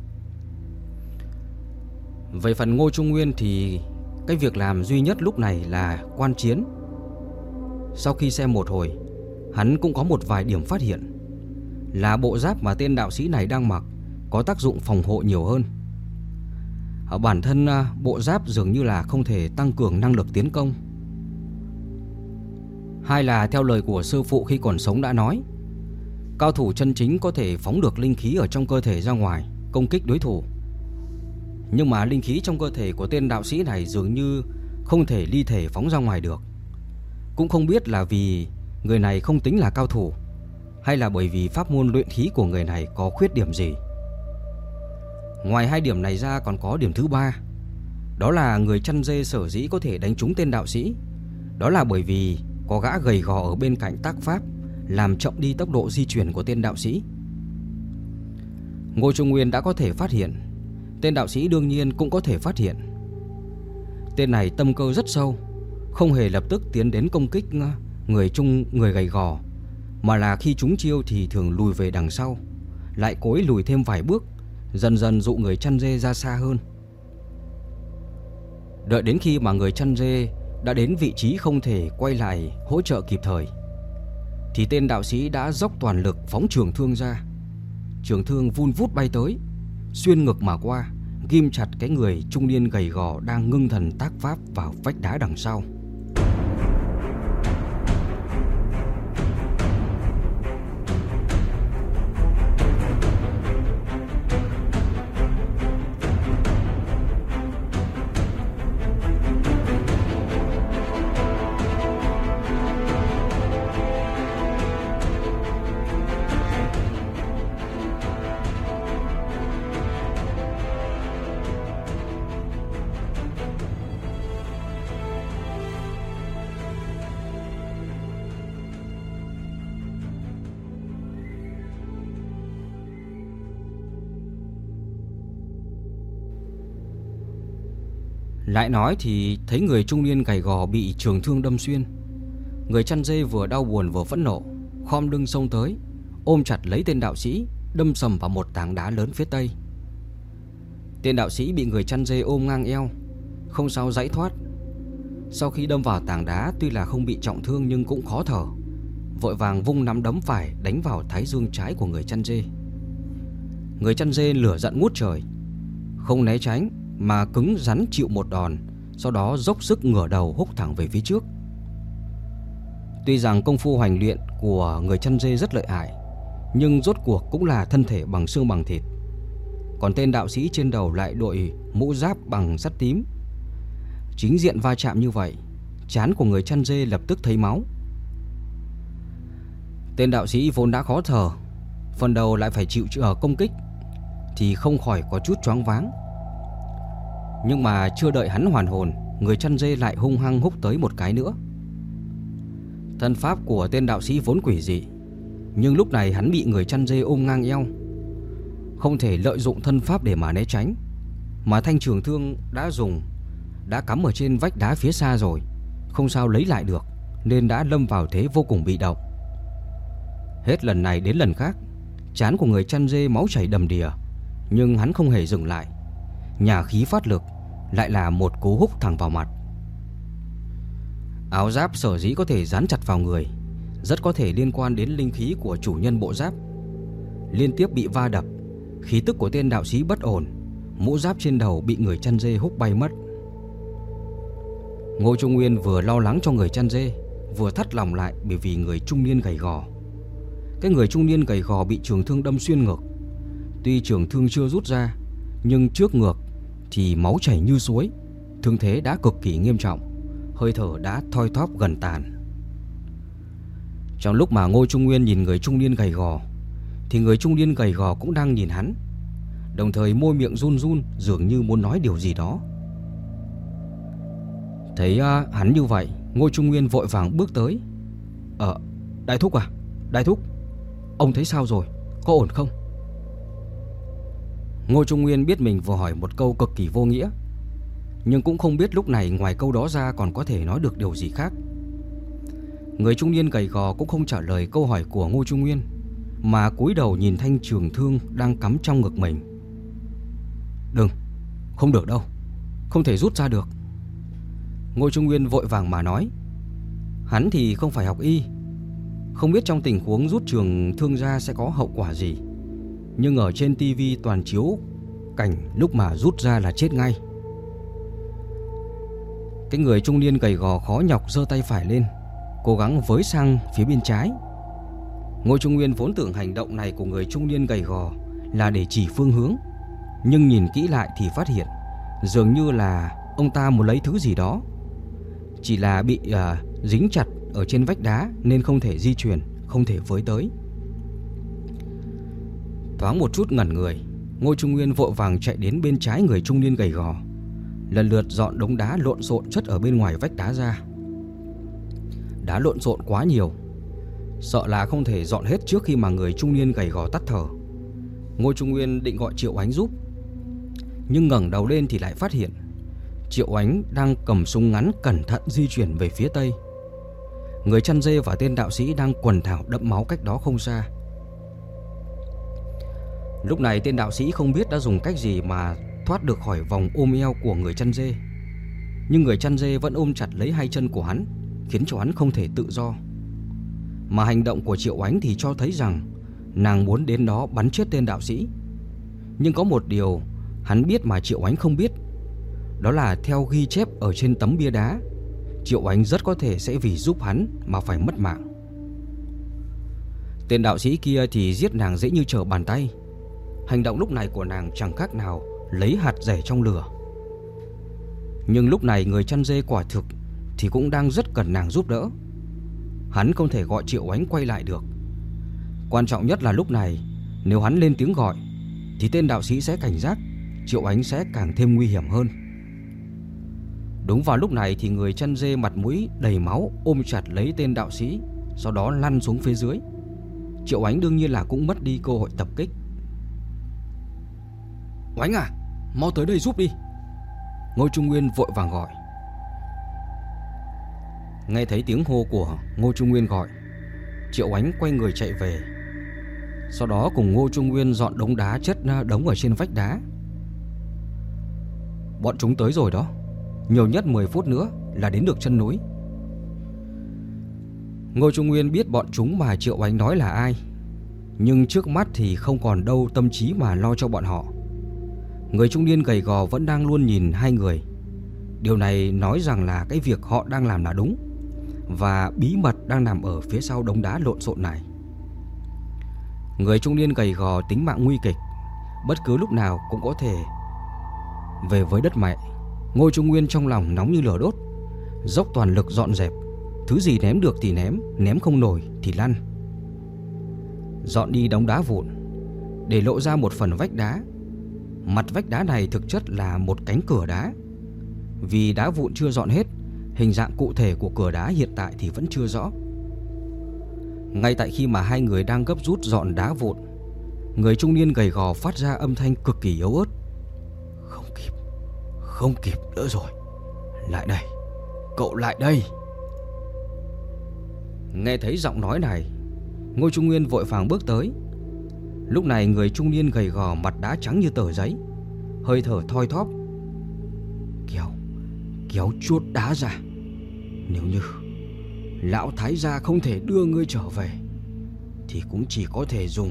Về phần Ngô Trung Nguyên thì cái việc làm duy nhất lúc này là quan chiến. Sau khi xem một hồi, hắn cũng có một vài điểm phát hiện, là bộ giáp mà tên đạo sĩ này đang mặc có tác dụng phòng hộ nhiều hơn. Ở bản thân bộ giáp dường như là không thể tăng cường năng lực tiến công. Hai là theo lời của sư phụ khi còn sống đã nói, cao thủ chân chính có thể phóng được linh khí ở trong cơ thể ra ngoài công kích đối thủ. Nhưng mà linh khí trong cơ thể của tên đạo sĩ này dường như không thể ly thể phóng ra ngoài được. Cũng không biết là vì người này không tính là cao thủ, hay là bởi vì pháp môn luyện khí của người này có khuyết điểm gì. Ngoài hai điểm này ra còn có điểm thứ ba, đó là người chăn dê sở dĩ có thể đánh trúng tên đạo sĩ, đó là bởi vì có gã gầy gò ở bên cạnh tác pháp, làm chậm đi tốc độ di chuyển của tên đạo sĩ. Ngô Trung Nguyên đã có thể phát hiện, tên đạo sĩ đương nhiên cũng có thể phát hiện. Tên này tâm cơ rất sâu, không hề lập tức tiến đến công kích người gầy gò, mà là khi trúng chiêu thì thường lùi về đằng sau, lại cối lùi thêm vài bước, dần dần dụ người chăn dê ra xa hơn. Đợi đến khi mà người chăn dê đã đến vị trí không thể quay lại hỗ trợ kịp thời, thì tên đạo sĩ đã dốc toàn lực phóng trường thương ra. Trường thương vun vút bay tới, xuyên ngực mà qua, ghim chặt cái người trung niên gầy gò đang ngưng thần tác pháp vào vách đá đằng sau. Lại nói thì thấy người trung niên gầy gò bị trường thương đâm xuyên, người chăn dê vừa đau buồn vừa phẫn nộ, khom lưng xông tới, ôm chặt lấy tên đạo sĩ, đâm sầm vào một tảng đá lớn phía tây. Tên đạo sĩ bị người chăn dê ôm ngang eo, không sao giãy thoát. Sau khi đâm vào tảng đá, tuy là không bị trọng thương nhưng cũng khó thở, vội vàng vung nắm đấm phải đánh vào thái dương trái của người chăn dê. Người chăn dê lửa giận ngút trời, không né tránh mà cứng rắn chịu một đòn, sau đó dốc sức ngửa đầu húc thẳng về phía trước. Tuy rằng công phu hoành luyện của người chăn dê rất lợi hại, nhưng rốt cuộc cũng là thân thể bằng xương bằng thịt. còn tên đạo sĩ trên đầu lại đội mũ giáp bằng sắt tím. Chính diện va chạm như vậy, trán của người chăn dê lập tức thấy máu. Tên đạo sĩ vốn đã khó thở, phần đầu lại phải chịu công kích thì không khỏi có chút choáng váng. Nhưng mà chưa đợi hắn hoàn hồn, người chăn dê lại hung hăng húc tới một cái nữa. Thân pháp của tên đạo sĩ vốn quỷ dị, nhưng lúc này hắn bị người chăn dê ôm ngang eo, không thể lợi dụng thân pháp để mà né tránh, mà thanh trường thương đã cắm ở trên vách đá phía xa rồi, không sao lấy lại được, nên đã lâm vào thế vô cùng bị động. Hết lần này đến lần khác, trán của người chăn dê máu chảy đầm đìa, nhưng hắn không hề dừng lại, nhả khí phát lực, lại là một cú húc thẳng vào mặt. Áo giáp sở dĩ có thể dán chặt vào người, rất có thể liên quan đến linh khí của chủ nhân bộ giáp. Liên tiếp bị va đập, khí tức của tên đạo sĩ bất ổn, mũ giáp trên đầu bị người chăn dê húc bay mất. Ngô Trung Nguyên vừa lo lắng cho người chăn dê, vừa thắt lòng lại bởi vì người trung niên gầy gò. Cái người trung niên gầy gò bị trường thương đâm xuyên ngực. Tuy trường thương chưa rút ra, nhưng trước ngực thì máu chảy như suối, thương thế đã cực kỳ nghiêm trọng, hơi thở đã thoi thóp gần tàn. Trong lúc mà Ngô Trung Nguyên nhìn người trung niên gầy gò, thì người trung niên gầy gò cũng đang nhìn hắn, đồng thời môi miệng run run, dường như muốn nói điều gì đó. Thấy hắn như vậy, Ngô Trung Nguyên vội vàng bước tới. Đại thúc à, đại thúc, ông thấy sao rồi, có ổn không? Ngô Trung Nguyên biết mình vừa hỏi một câu cực kỳ vô nghĩa, nhưng cũng không biết lúc này ngoài câu đó ra còn có thể nói được điều gì khác. Người trung niên gầy gò cũng không trả lời câu hỏi của Ngô Trung Nguyên, mà cúi đầu nhìn thanh trường thương đang cắm trong ngực mình. Đừng, không được đâu, không thể rút ra được. Ngô Trung Nguyên vội vàng mà nói. Hắn thì không phải học y, không biết trong tình huống rút trường thương ra sẽ có hậu quả gì, nhưng ở trên tivi toàn chiếu cảnh lúc mà rút ra là chết ngay. Cái người trung niên gầy gò khó nhọc giơ tay phải lên, cố gắng với sang phía bên trái. Ngô Trung Nguyên vốn tưởng hành động này của người trung niên gầy gò là để chỉ phương hướng, nhưng nhìn kỹ lại thì phát hiện dường như là ông ta muốn lấy thứ gì đó, chỉ là bị dính chặt ở trên vách đá nên không thể di chuyển, không thể với tới. Thoáng một chút ngẩn người, Ngô Trung Nguyên vội vàng chạy đến bên trái người trung niên gầy gò, lần lượt dọn đống đá lộn xộn chất ở bên ngoài vách đá ra. Đá lộn xộn quá nhiều, sợ là không thể dọn hết trước khi mà người trung niên gầy gò tắt thở. Ngô Trung Nguyên định gọi Triệu Ánh giúp, nhưng ngẩng đầu lên thì lại phát hiện Triệu Ánh đang cầm súng ngắn cẩn thận di chuyển về phía tây. Người chăn dê và tên đạo sĩ đang quần thảo đẫm máu cách đó không xa. Lúc này tên đạo sĩ không biết đã dùng cách gì mà thoát được khỏi vòng ôm eo của người chăn dê, nhưng người chăn dê vẫn ôm chặt lấy hai chân của hắn, khiến cho hắn không thể tự do. Mà hành động của Triệu Ánh thì cho thấy rằng nàng muốn đến đó bắn chết tên đạo sĩ. Nhưng có một điều hắn biết mà Triệu Ánh không biết, đó là theo ghi chép ở trên tấm bia đá, Triệu Ánh rất có thể sẽ vì giúp hắn mà phải mất mạng. Tên đạo sĩ kia thì giết nàng dễ như trở bàn tay. Hành động lúc này của nàng chẳng khác nào lấy hạt rẻ trong lửa. Nhưng lúc này người chăn dê quả thực thì cũng đang rất cần nàng giúp đỡ. Hắn không thể gọi Triệu Ánh quay lại được. Quan trọng nhất là lúc này, nếu hắn lên tiếng gọi thì tên đạo sĩ sẽ cảnh giác, Triệu Ánh sẽ càng thêm nguy hiểm hơn. Đúng vào lúc này thì người chăn dê mặt mũi đầy máu ôm chặt lấy tên đạo sĩ, sau đó lăn xuống phía dưới. Triệu Ánh đương nhiên là cũng mất đi cơ hội tập kích. Oánh à, mau tới đây giúp đi. Ngô Trung Nguyên vội vàng gọi. Nghe thấy tiếng hô của Ngô Trung Nguyên gọi, Triệu Ánh quay người chạy về, sau đó cùng Ngô Trung Nguyên dọn đống đá chất đống ở trên vách đá. Bọn chúng tới rồi đó, nhiều nhất 10 phút nữa là đến được chân núi. Ngô Trung Nguyên biết bọn chúng mà Triệu Ánh nói là ai, nhưng trước mắt thì không còn đâu tâm trí mà lo cho bọn họ. Người trung niên gầy gò vẫn đang luôn nhìn hai người. Điều này nói rằng là cái việc họ đang làm là đúng, và bí mật đang nằm ở phía sau đống đá lộn xộn này. Người trung niên gầy gò tính mạng nguy kịch, bất cứ lúc nào cũng có thể về với đất mẹ. Ngô Trung Nguyên trong lòng nóng như lửa đốt, dốc toàn lực dọn dẹp. Thứ gì ném được thì ném, ném không nổi thì lăn. Dọn đi đống đá vụn, để lộ ra một phần vách đá. Mặt vách đá này thực chất là một cánh cửa đá. Vì đá vụn chưa dọn hết, hình dạng cụ thể của cửa đá hiện tại thì vẫn chưa rõ. Ngay tại khi mà hai người đang gấp rút dọn đá vụn, người trung niên gầy gò phát ra âm thanh cực kỳ yếu ớt. Không kịp nữa rồi. Lại đây, cậu lại đây. Nghe thấy giọng nói này, Ngô Trung Nguyên vội vàng bước tới. Lúc này người trung niên gầy gò mặt đã trắng như tờ giấy, hơi thở thoi thóp. Kéo chuốt đá ra. Nếu như lão thái gia không thể đưa ngươi trở về thì cũng chỉ có thể dùng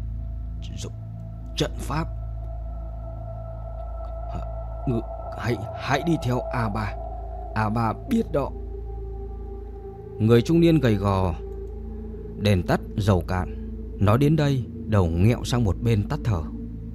trận pháp. Hãy đi theo A3. A3 biết đó. Người trung niên gầy gò đèn tắt dầu cạn, nói đến đây đầu nghẹo sang một bên tắt thở.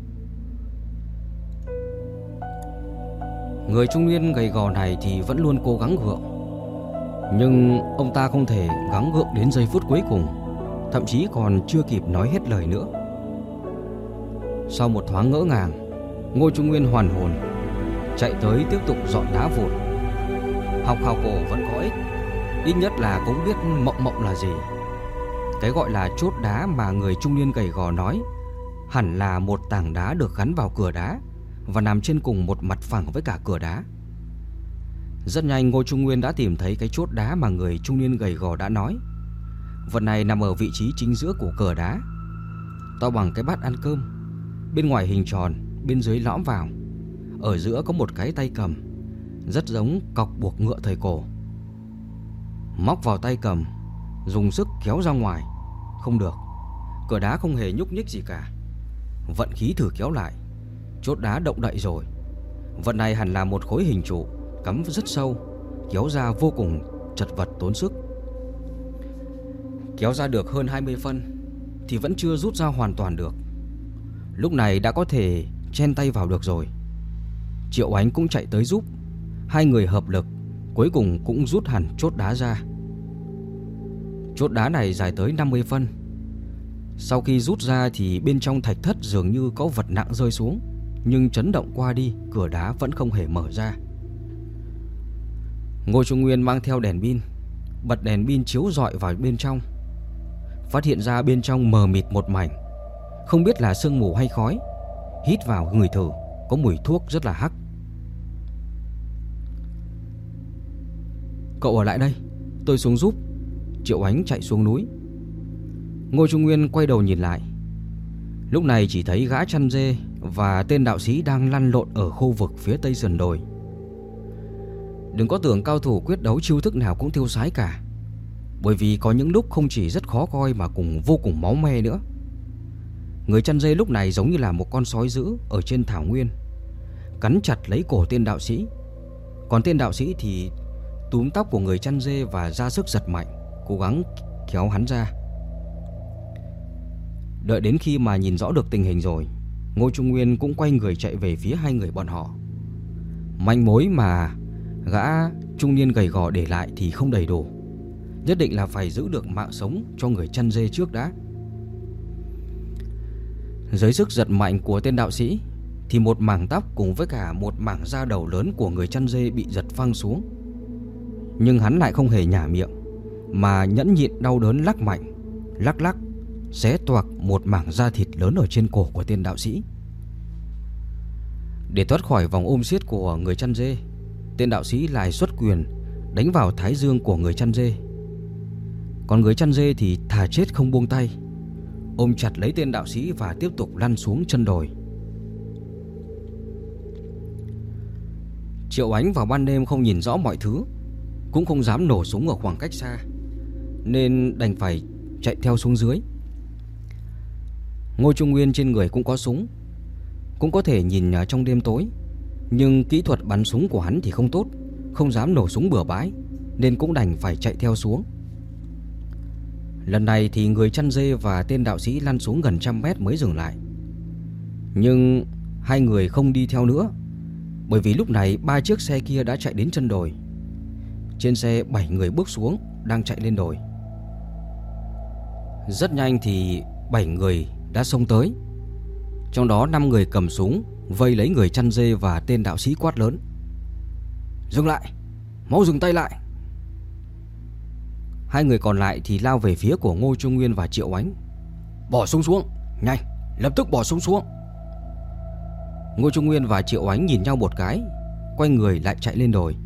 Người trung niên gầy gò này thì vẫn luôn cố gắng gượng, nhưng ông ta không thể gắng gượng đến giây phút cuối cùng, thậm chí còn chưa kịp nói hết lời nữa. Sau một thoáng ngỡ ngàng, Ngô Trung Nguyên hoàn hồn, chạy tới tiếp tục dọn đá vụn. Học khảo cổ vẫn có ích, ít nhất là cũng biết mộng là gì. Cái gọi là chốt đá mà người trung niên gầy gò nói hẳn là một tảng đá được gắn vào cửa đá và nằm trên cùng một mặt phẳng với cả cửa đá. Rất nhanh Ngô Trung Nguyên đã tìm thấy cái chốt đá mà người trung niên gầy gò đã nói. Vật này nằm ở vị trí chính giữa của cửa đá, to bằng cái bát ăn cơm. Bên ngoài hình tròn, bên dưới lõm vào. Ở giữa có một cái tay cầm, rất giống cọc buộc ngựa thời cổ. Móc vào tay cầm, dùng sức kéo ra ngoài. Không được, cửa đá không hề nhúc nhích gì cả. Vận khí thử kéo lại, chốt đá động đậy rồi. Vật này hẳn là một khối hình trụ cắm rất sâu, kéo ra vô cùng chật vật tốn sức. Kéo ra được hơn 20 phân thì vẫn chưa rút ra hoàn toàn được. Lúc này đã có thể chen tay vào được rồi. Triệu Ánh cũng chạy tới giúp. Hai người hợp lực, cuối cùng cũng rút hẳn chốt đá ra. Chốt đá này dài tới 50 phân. Sau khi rút ra thì bên trong thạch thất dường như có vật nặng rơi xuống, nhưng chấn động qua đi, cửa đá vẫn không hề mở ra. Ngô Trung Nguyên mang theo đèn pin, bật đèn pin chiếu rọi vào bên trong. Phát hiện ra bên trong mờ mịt một mảnh, không biết là sương mù hay khói. Hít vào ngửi thử, có mùi thuốc rất là hắc. Cậu ở lại đây, tôi xuống giúp. Triệu Ánh chạy xuống núi. Ngô Trung Nguyên quay đầu nhìn lại. Lúc này chỉ thấy gã chăn dê và tên đạo sĩ đang lăn lộn ở khu vực phía tây sườn đồi. Đừng có tưởng cao thủ quyết đấu chiêu thức nào cũng tiêu sái cả, bởi vì có những lúc không chỉ rất khó coi mà cũng vô cùng máu me nữa. Người chăn dê lúc này giống như là một con sói dữ ở trên thảo nguyên, cắn chặt lấy cổ tên đạo sĩ. Còn tên đạo sĩ thì túm tóc của người chăn dê và ra sức giật mạnh, cố gắng kéo hắn ra. Đợi đến khi mà nhìn rõ được tình hình rồi, Ngô Trung Nguyên cũng quay người chạy về phía hai người bọn họ. Manh mối mà gã trung niên gầy gò để lại thì không đầy đủ, nhất định là phải giữ được mạng sống cho người chăn dê trước đã. Dưới sức giật mạnh của tên đạo sĩ thì một mảng tóc cùng với cả một mảng da đầu lớn của người chăn dê bị giật phăng xuống. Nhưng hắn lại không hề nhả miệng, mà nhẫn nhịn đau đớn lắc mạnh, lắc xé toạc một mảng da thịt lớn ở trên cổ của tên đạo sĩ. Để thoát khỏi vòng ôm siết của người chăn dê, tên đạo sĩ lại xuất quyền đánh vào thái dương của người chăn dê. Còn người chăn dê thì thà chết không buông tay, ôm chặt lấy tên đạo sĩ và tiếp tục lăn xuống chân đồi. Triệu Ánh vào ban đêm không nhìn rõ mọi thứ, cũng không dám nổ súng ở khoảng cách xa, nên đành phải chạy theo xuống dưới. Ngô Trung Nguyên trên người cũng có súng, cũng có thể nhìn trong đêm tối, nhưng kỹ thuật bắn súng của hắn thì không tốt, không dám nổ súng bừa bãi, nên cũng đành phải chạy theo xuống. Lần này thì người chăn dê và tên đạo sĩ lăn xuống gần 100 mét mới dừng lại. Nhưng hai người không đi theo nữa, bởi vì lúc này 3 chiếc xe kia đã chạy đến chân đồi. Trên xe 7 người bước xuống, đang chạy lên đồi. Rất nhanh thì 7 người đã xông tới. Trong đó 5 người cầm súng vây lấy người chăn dê và tên đạo sĩ quát lớn: "Dừng lại, mau dừng tay lại!" Hai người còn lại thì lao về phía của Ngô Trung Nguyên và Triệu Ánh. "Bỏ súng xuống, nhanh, lập tức bỏ súng xuống!" Ngô Trung Nguyên và Triệu Ánh nhìn nhau một cái, quay người lại chạy lên đồi.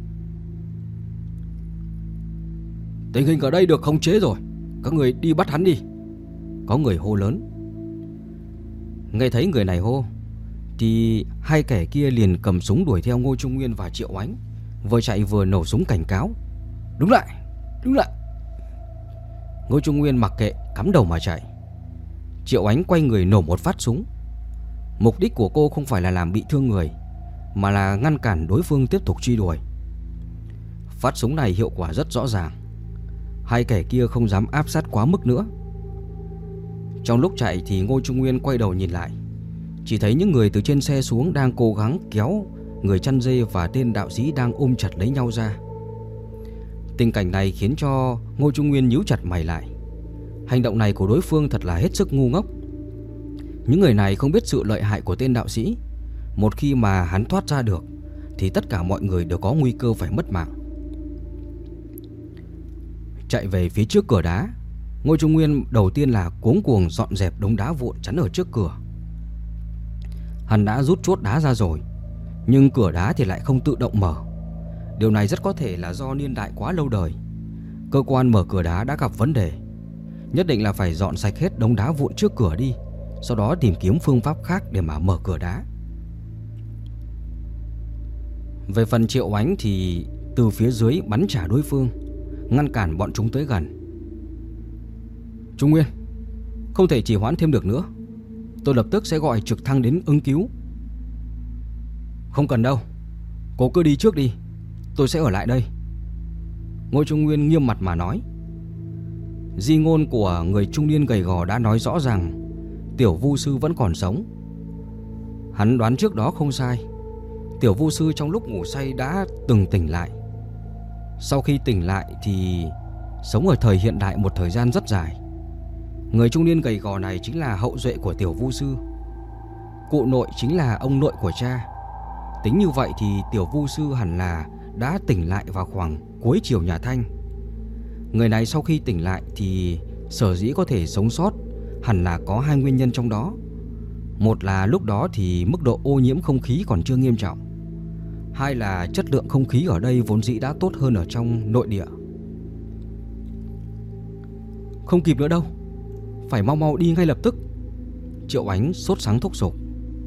"Tình hình ở đây được khống chế rồi, các người đi bắt hắn đi!" Có người hô lớn. Nghe thấy người này hô thì hai kẻ kia liền cầm súng đuổi theo Ngô Trung Nguyên và Triệu Ánh, vừa chạy vừa nổ súng cảnh cáo: "Đứng lại, đứng lại!" Ngô Trung Nguyên mặc kệ, cắm đầu mà chạy. Triệu Ánh quay người nổ một phát súng. Mục đích của cô không phải là làm bị thương người, mà là ngăn cản đối phương tiếp tục truy đuổi. Phát súng này hiệu quả rất rõ ràng. Hai kẻ kia không dám áp sát quá mức nữa. Trong lúc chạy thì Ngô Trung Nguyên quay đầu nhìn lại, chỉ thấy những người từ trên xe xuống đang cố gắng kéo người chăn dê và tên đạo sĩ đang ôm chặt lấy nhau ra. Tình cảnh này khiến cho Ngô Trung Nguyên nhíu chặt mày lại. Hành động này của đối phương thật là hết sức ngu ngốc. Những người này không biết sự lợi hại của tên đạo sĩ. Một khi mà hắn thoát ra được thì tất cả mọi người đều có nguy cơ phải mất mạng. Chạy về phía trước cửa đá, Ngô Trung Nguyên đầu tiên là cuống cuồng dọn dẹp đống đá vụn chắn ở trước cửa. Hắn đã rút chốt đá ra rồi, nhưng cửa đá thì lại không tự động mở. Điều này rất có thể là do niên đại quá lâu đời. Cơ quan mở cửa đá đã gặp vấn đề. Nhất định là phải dọn sạch hết đống đá vụn trước cửa đi, sau đó tìm kiếm phương pháp khác để mà mở cửa đá. Về phần Triệu Ánh thì từ phía dưới bắn trả đối phương, ngăn cản bọn chúng tới gần. "Trung Nguyên, không thể trì hoãn thêm được nữa. Tôi lập tức sẽ gọi trực thăng đến ứng cứu." "Không cần đâu, cô cứ đi trước đi, tôi sẽ ở lại đây." Ngô Trung Nguyên nghiêm mặt mà nói. Di ngôn của người trung niên gầy gò đã nói rõ rằng Tiểu Vu Sư vẫn còn sống. Hắn đoán trước đó không sai. Tiểu Vu Sư trong lúc ngủ say đã từng tỉnh lại. Sau khi tỉnh lại thì sống ở thời hiện đại một thời gian rất dài. Người trung niên gầy gò này chính là hậu duệ của Tiểu Vu Sư. Cụ nội chính là ông nội của cha. Tính như vậy thì Tiểu Vu Sư hẳn là đã tỉnh lại vào khoảng cuối triều nhà Thanh. Người này sau khi tỉnh lại thì sở dĩ có thể sống sót hẳn là có hai nguyên nhân trong đó. Một là lúc đó thì mức độ ô nhiễm không khí còn chưa nghiêm trọng. Hai là chất lượng không khí ở đây vốn dĩ đã tốt hơn ở trong nội địa. "Không kịp nữa đâu, phải mau mau đi ngay lập tức." Triệu Ánh sốt sắng thúc giục.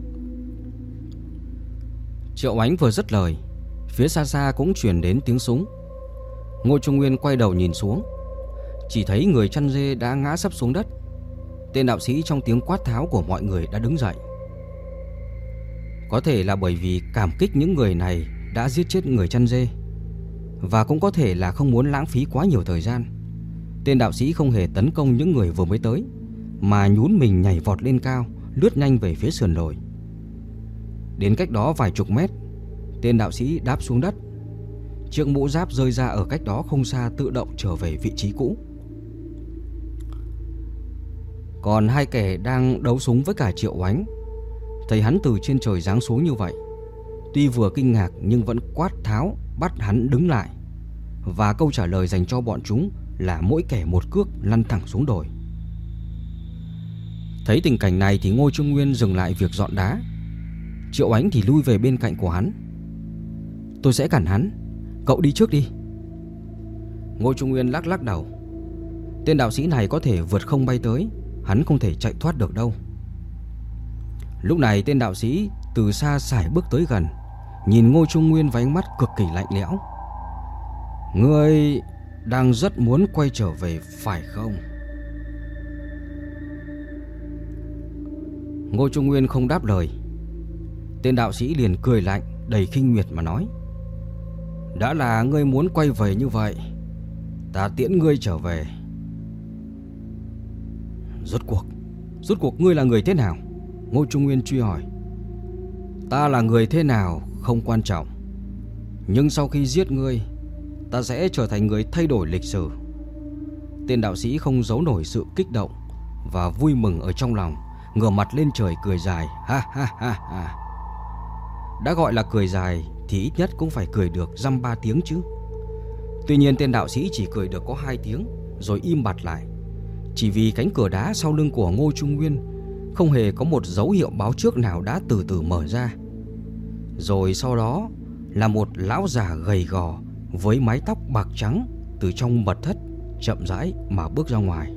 Triệu Ánh vừa dứt lời, phía xa xa cũng truyền đến tiếng súng. Ngô Trung Nguyên quay đầu nhìn xuống, chỉ thấy người chăn dê đã ngã sấp xuống đất. Tên đạo sĩ trong tiếng quát tháo của mọi người đã đứng dậy. Có thể là bởi vì cảm kích những người này đã giết chết người chăn dê, và cũng có thể là không muốn lãng phí quá nhiều thời gian. Tên đạo sĩ không hề tấn công những người vừa mới tới, mà nhún mình nhảy vọt lên cao, lướt nhanh về phía sườn đồi. Đến cách đó vài chục mét, tên đạo sĩ đáp xuống đất. Chiếc mũ giáp rơi ra ở cách đó không xa tự động trở về vị trí cũ. Còn hai kẻ đang đấu súng với cả Triệu Ánh thấy hắn từ trên trời giáng xuống như vậy, tuy vừa kinh ngạc nhưng vẫn quát tháo bắt hắn đứng lại. Và câu trả lời dành cho bọn chúng là mỗi kẻ một cước lăn thẳng xuống đồi. Thấy tình cảnh này thì Ngô Trung Nguyên dừng lại việc dọn đá. Triệu Ánh thì lui về bên cạnh của hắn. "Tôi sẽ cản hắn, cậu đi trước đi." Ngô Trung Nguyên lắc lắc đầu. Tên đạo sĩ này có thể vượt không bay tới, hắn không thể chạy thoát được đâu. Lúc này tên đạo sĩ từ xa sải bước tới gần, nhìn Ngô Trung Nguyên với ánh mắt cực kỳ lạnh lẽo. "Ngươi đang rất muốn quay trở về phải không?" Ngô Trung Nguyên không đáp lời. Tên đạo sĩ liền cười lạnh đầy khinh miệt mà nói: "Đã là ngươi muốn quay về như vậy, ta tiễn ngươi trở về. Rốt cuộc ngươi là người thế nào? Ngô Trung Nguyên truy hỏi. Ta là người thế nào không quan trọng, nhưng sau khi giết ngươi, ta sẽ trở thành người thay đổi lịch sử. Tên đạo sĩ không giấu nổi sự kích động và vui mừng ở trong lòng, ngửa mặt lên trời cười dài. Ha ha ha ha. Đã gọi là cười dài thì ít nhất cũng phải cười được dăm 3 tiếng chứ. Tuy nhiên tên đạo sĩ chỉ cười được có 2 tiếng rồi im bặt lại, chỉ vì cánh cửa đá sau lưng của Ngô Trung Nguyên không hề có một dấu hiệu báo trước nào đã từ từ mở ra. Rồi sau đó là một lão già gầy gò với mái tóc bạc trắng từ trong mật thất chậm rãi mà bước ra ngoài.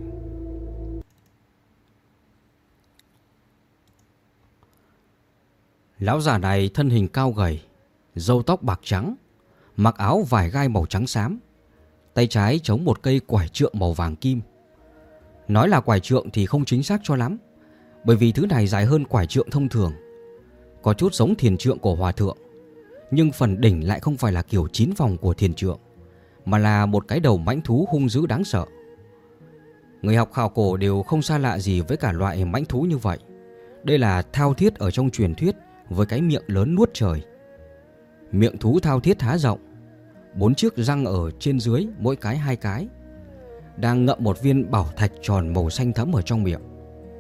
Lão già này thân hình cao gầy, râu tóc bạc trắng, mặc áo vải gai màu trắng xám, tay trái chống một cây quải trượng màu vàng kim. Nói là quải trượng thì không chính xác cho lắm, bởi vì thứ này dài hơn quải trượng thông thường, có chút giống thiền trượng của hòa thượng, nhưng phần đỉnh lại không phải là kiểu 9 vòng của thiền trượng, mà là một cái đầu mãnh thú hung dữ đáng sợ. Người học khảo cổ đều không xa lạ gì với cả loại mãnh thú như vậy. Đây là thao thiết ở trong truyền thuyết với cái miệng lớn nuốt trời. Miệng thú thao thiết há rộng, 4 chiếc răng ở trên dưới mỗi cái 2 cái, đang ngậm một viên bảo thạch tròn màu xanh thẫm ở trong miệng.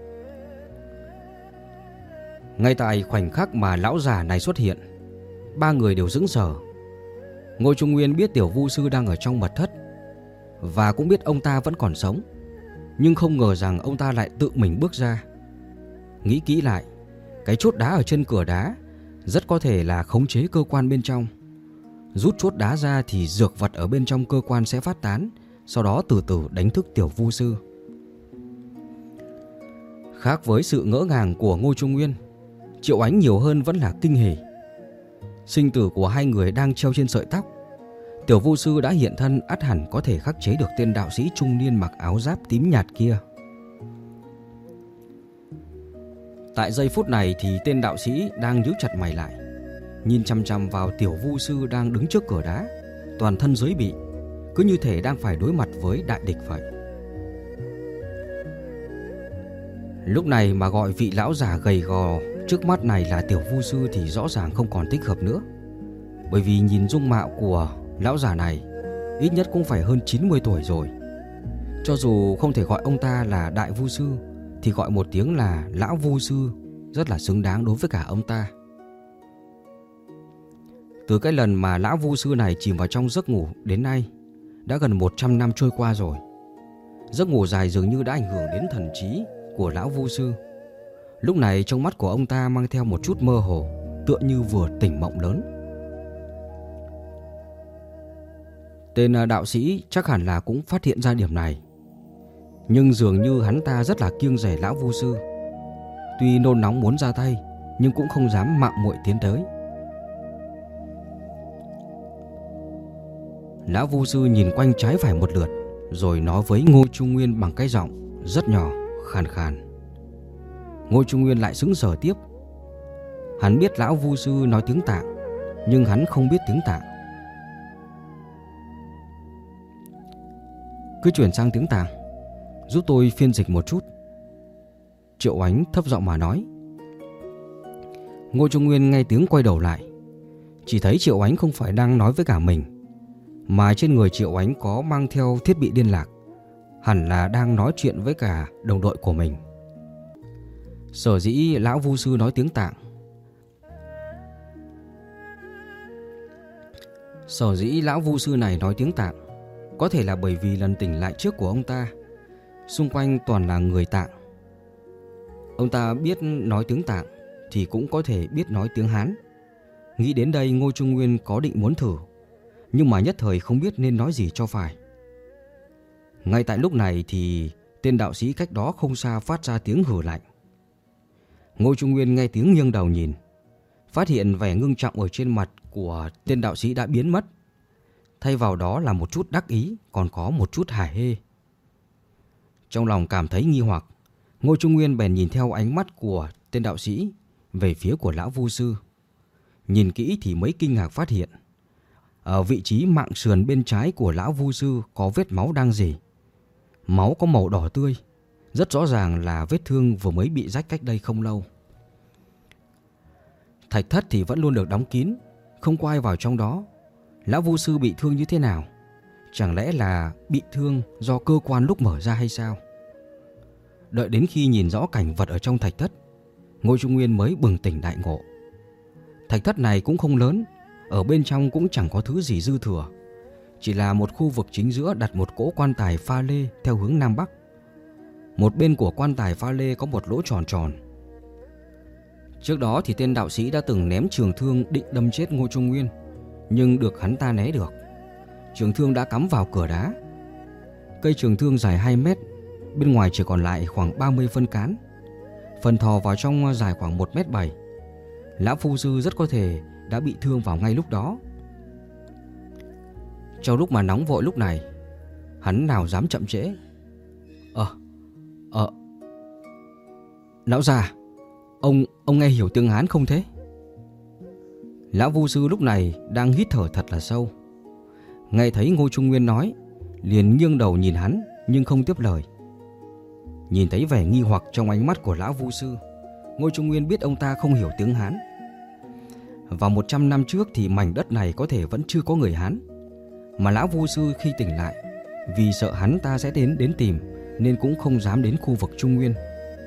Ngay tại khoảnh khắc mà lão già này xuất hiện, 3 người đều sững sờ. Ngô Trung Nguyên biết Tiểu Vu Sư đang ở trong mật thất và cũng biết ông ta vẫn còn sống, nhưng không ngờ rằng ông ta lại tự mình bước ra. Nghĩ kỹ lại, cái chốt đá ở trên cửa đá rất có thể là khống chế cơ quan bên trong. Rút chốt đá ra thì dược vật ở bên trong cơ quan sẽ phát tán, sau đó từ từ đánh thức Tiểu Vu Sư. Khác với sự ngỡ ngàng của Ngô Trung Nguyên, Triệu Ánh nhiều hơn vẫn là kinh hỉ. Sinh tử của hai người đang treo trên sợi tóc. Tiểu Vu Sư đã hiện thân, ắt hẳn có thể khắc chế được tên đạo sĩ trung niên mặc áo giáp tím nhạt kia. Tại giây phút này thì tên đạo sĩ đang nhíu chặt mày lại, nhìn chằm chằm vào Tiểu Vu Sư đang đứng trước cửa đá, toàn thân rối bị, cứ như thể đang phải đối mặt với đại địch vậy. Lúc này mà gọi vị lão già gầy gò trước mắt này là Tiểu Vu Sư thì rõ ràng không còn thích hợp nữa. Bởi vì nhìn dung mạo của lão già này ít nhất cũng phải hơn 90 tuổi rồi. Cho dù không thể gọi ông ta là Đại Vu Sư thì gọi một tiếng là Lão Vu Sư rất là xứng đáng đối với cả ông ta. Từ cái lần mà Lão Vu Sư này chìm vào trong giấc ngủ đến nay đã gần 100 năm trôi qua rồi. Giấc ngủ dài dường như đã ảnh hưởng đến thần trí của Lão Vu Sư. Lúc này trong mắt của ông ta mang theo một chút mơ hồ, tựa như vừa tỉnh mộng lớn. Tên đạo sĩ chắc hẳn là cũng phát hiện ra điểm này, nhưng dường như hắn ta rất là kiêng rẻ Lão Vu Sư. Tuy nôn nóng muốn ra tay, nhưng cũng không dám mạo muội tiến tới. Lão Vu Sư nhìn quanh trái phải một lượt, rồi nói với Ngô Trung Nguyên bằng cái giọng rất nhỏ, khàn khàn. Ngô Trung Nguyên lại sững sờ tiếp. Hắn biết Lão Vu Sư nói tiếng Tạng, nhưng hắn không biết tiếng Tạng. Cứ chuyển sang tiếng Tạng, giúp tôi phiên dịch một chút, Triệu Ánh thấp giọng mà nói. Ngô Trung Nguyên nghe tiếng quay đầu lại, chỉ thấy Triệu Ánh không phải đang nói với cả mình, mà trên người Triệu Ánh có mang theo thiết bị liên lạc, hẳn là đang nói chuyện với cả đồng đội của mình. Sở dĩ Lão Vu Sư nói tiếng Tạng, sở dĩ Lão Vu Sư này nói tiếng Tạng có thể là bởi vì lần tỉnh lại trước của ông ta xung quanh toàn là người Tạng. Ông ta biết nói tiếng Tạng thì cũng có thể biết nói tiếng Hán. Nghĩ đến đây, Ngô Trung Nguyên có định muốn thử, nhưng mà nhất thời không biết nên nói gì cho phải. Ngay tại lúc này thì tên đạo sĩ cách đó không xa phát ra tiếng hừ lạnh. Ngô Trung Nguyên nghe tiếng nghiêng đầu nhìn, phát hiện vẻ ngưng trọng ở trên mặt của tên đạo sĩ đã biến mất, thay vào đó là một chút đắc ý, còn có một chút hả hê. Trong lòng cảm thấy nghi hoặc, Ngô Trung Nguyên bèn nhìn theo ánh mắt của tên đạo sĩ về phía của Lão Vu Sư. Nhìn kỹ thì mới kinh ngạc phát hiện ở vị trí mạng sườn bên trái của Lão Vu Sư có vết máu đang rỉ. Máu có màu đỏ tươi, rất rõ ràng là vết thương vừa mới bị rách cách đây không lâu. Thạch thất thì vẫn luôn được đóng kín, không có ai vào trong đó. Lão vu sư bị thương như thế nào? Chẳng lẽ là bị thương do cơ quan lúc mở ra hay sao? Đợi đến khi nhìn rõ cảnh vật ở trong thạch thất, Ngô Trung Nguyên mới bừng tỉnh đại ngộ. Thạch thất này cũng không lớn, ở bên trong cũng chẳng có thứ gì dư thừa. Chỉ là một khu vực chính giữa đặt một cỗ quan tài pha lê theo hướng Nam Bắc. Một bên của quan tài pha lê có một lỗ tròn tròn. Trước đó thì tên đạo sĩ đã từng ném trường thương định đâm chết Ngô Trung Nguyên, nhưng được hắn ta né được. Trường thương đã cắm vào cửa đá. Cây trường thương dài 2 mét, bên ngoài chỉ còn lại khoảng 30 phân cán. Phần thò vào trong dài khoảng 1,7 m. Lão phu sư rất có thể đã bị thương vào ngay lúc đó. Trong lúc mà nóng vội lúc này, hắn nào dám chậm trễ. Lão già, ông nghe hiểu tiếng Hán không thế? Lão vu sư lúc này đang hít thở thật là sâu. Nghe thấy Ngô Trung Nguyên nói, liền nghiêng đầu nhìn hắn nhưng không tiếp lời. Nhìn thấy vẻ nghi hoặc trong ánh mắt của lão vu sư, Ngô Trung Nguyên biết ông ta không hiểu tiếng Hán. Vào 100 năm trước thì mảnh đất này có thể vẫn chưa có người Hán, mà lão vu sư khi tỉnh lại, vì sợ hắn ta sẽ đến tìm nên cũng không dám đến khu vực Trung Nguyên.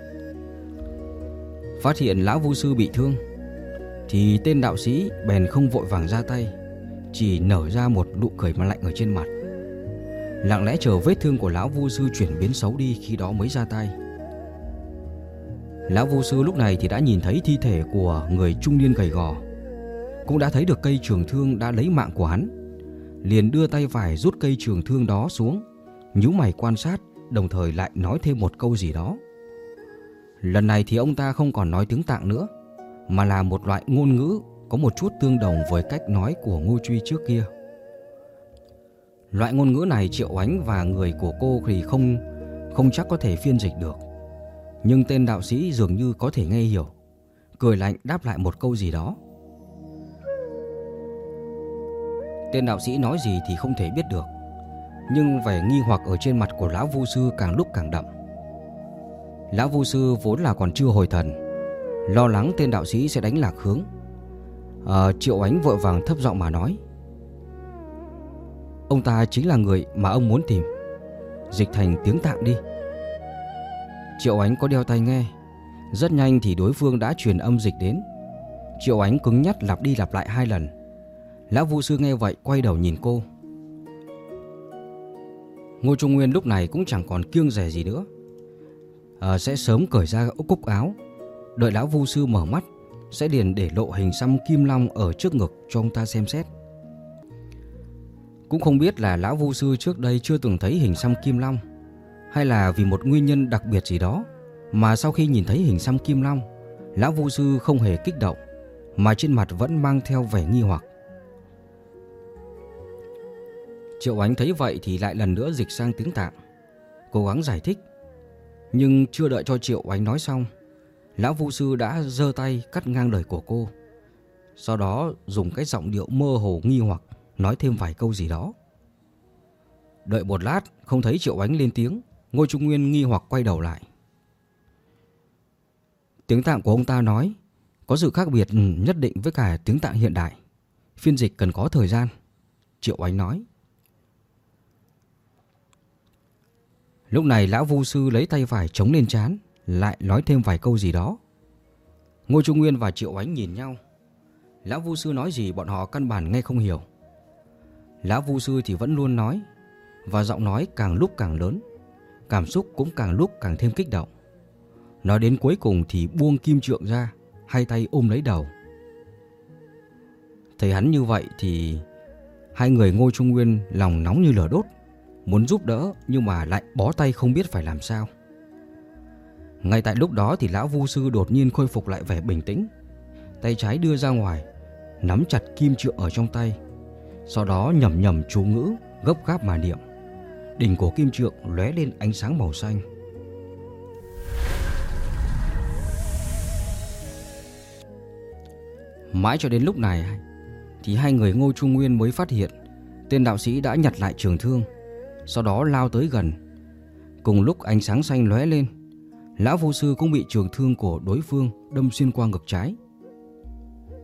Phát hiện lão vu sư bị thương thì tên đạo sĩ bèn không vội vàng ra tay, chỉ nở ra một nụ cười mà lạnh ở trên mặt, lặng lẽ chờ vết thương của lão vu sư chuyển biến xấu đi khi đó mới ra tay. Lão vu sư lúc này thì đã nhìn thấy thi thể của người trung niên gầy gò, cũng đã thấy được cây trường thương đã lấy mạng của hắn, liền đưa tay phải rút cây trường thương đó xuống, nhíu mày quan sát, đồng thời lại nói thêm một câu gì đó. Lần này thì ông ta không còn nói tiếng Tạng nữa, mà là một loại ngôn ngữ có một chút tương đồng với cách nói của Ngô Truy trước kia. Loại ngôn ngữ này Triệu Ánh và người của cô thì không chắc có thể phiên dịch được, nhưng tên đạo sĩ dường như có thể nghe hiểu, cười lạnh đáp lại một câu gì đó. Tên đạo sĩ nói gì thì không thể biết được, nhưng vẻ nghi hoặc ở trên mặt của lão vu sư càng lúc càng đậm. Lão vu sư vốn là còn chưa hồi thần, lo lắng tên đạo sĩ sẽ đánh lạc hướng. Triệu Ánh vội vàng thấp giọng mà nói: Ông ta chính là người mà ông muốn tìm, dịch thành tiếng Tạng đi. Triệu Ánh có đeo tai nghe, rất nhanh thì đối phương đã truyền âm dịch đến. Triệu Ánh cứng nhắc lặp đi lặp lại 2 lần. Lão vu sư nghe vậy quay đầu nhìn cô. Ngô Trung Nguyên lúc này cũng chẳng còn kiêng dè gì nữa, sẽ sớm cởi ra cúc áo, đợi lão vu sư mở mắt sẽ liền để lộ hình xăm kim long ở trước ngực cho ông ta xem xét. Cũng không biết là lão vu sư trước đây chưa từng thấy hình xăm kim long, hay là vì một nguyên nhân đặc biệt gì đó mà sau khi nhìn thấy hình xăm kim long, lão vu sư không hề kích động, mà trên mặt vẫn mang theo vẻ nghi hoặc. Triệu Ánh thấy vậy thì lại lần nữa dịch sang tiếng Tạng, cố gắng giải thích. Nhưng chưa đợi cho Triệu Ánh nói xong, lão vu sư đã giơ tay cắt ngang lời của cô, sau đó dùng cái giọng điệu mơ hồ nghi hoặc nói thêm vài câu gì đó. Đợi một lát không thấy Triệu Ánh lên tiếng, Ngô Trung Nguyên nghi hoặc quay đầu lại. Tiếng Tạng của ông ta nói có sự khác biệt nhất định với cả tiếng Tạng hiện đại, phiên dịch cần có thời gian, Triệu Ánh nói. Lúc này lão vu sư lấy tay phải chống lên trán, lại nói thêm vài câu gì đó. Ngô Trung Nguyên và Triệu Ánh nhìn nhau. Lão vu sư nói gì bọn họ căn bản nghe không hiểu. Lão vu sư thì vẫn luôn nói, và giọng nói càng lúc càng lớn, cảm xúc cũng càng lúc càng thêm kích động. Nói đến cuối cùng thì buông kim trượng ra, hai tay ôm lấy đầu. Thấy hắn như vậy thì hai người Ngô Trung Nguyên lòng nóng như lửa đốt, muốn giúp đỡ nhưng mà lại bó tay không biết phải làm sao. Ngay tại lúc đó thì lão vu sư đột nhiên khôi phục lại vẻ bình tĩnh, tay trái đưa ra ngoài, nắm chặt kim trượng ở trong tay, sau đó nhẩm nhẩm chú ngữ gấp gáp mà niệm. Đỉnh của kim trượng lóe lên ánh sáng màu xanh. Mãi cho đến lúc này thì hai người Ngô Trung Nguyên mới phát hiện tên đạo sĩ đã nhặt lại trường thương, sau đó lao tới gần. Cùng lúc ánh sáng xanh lóe lên, lão vu sư cũng bị trường thương của đối phương đâm xuyên qua ngực trái.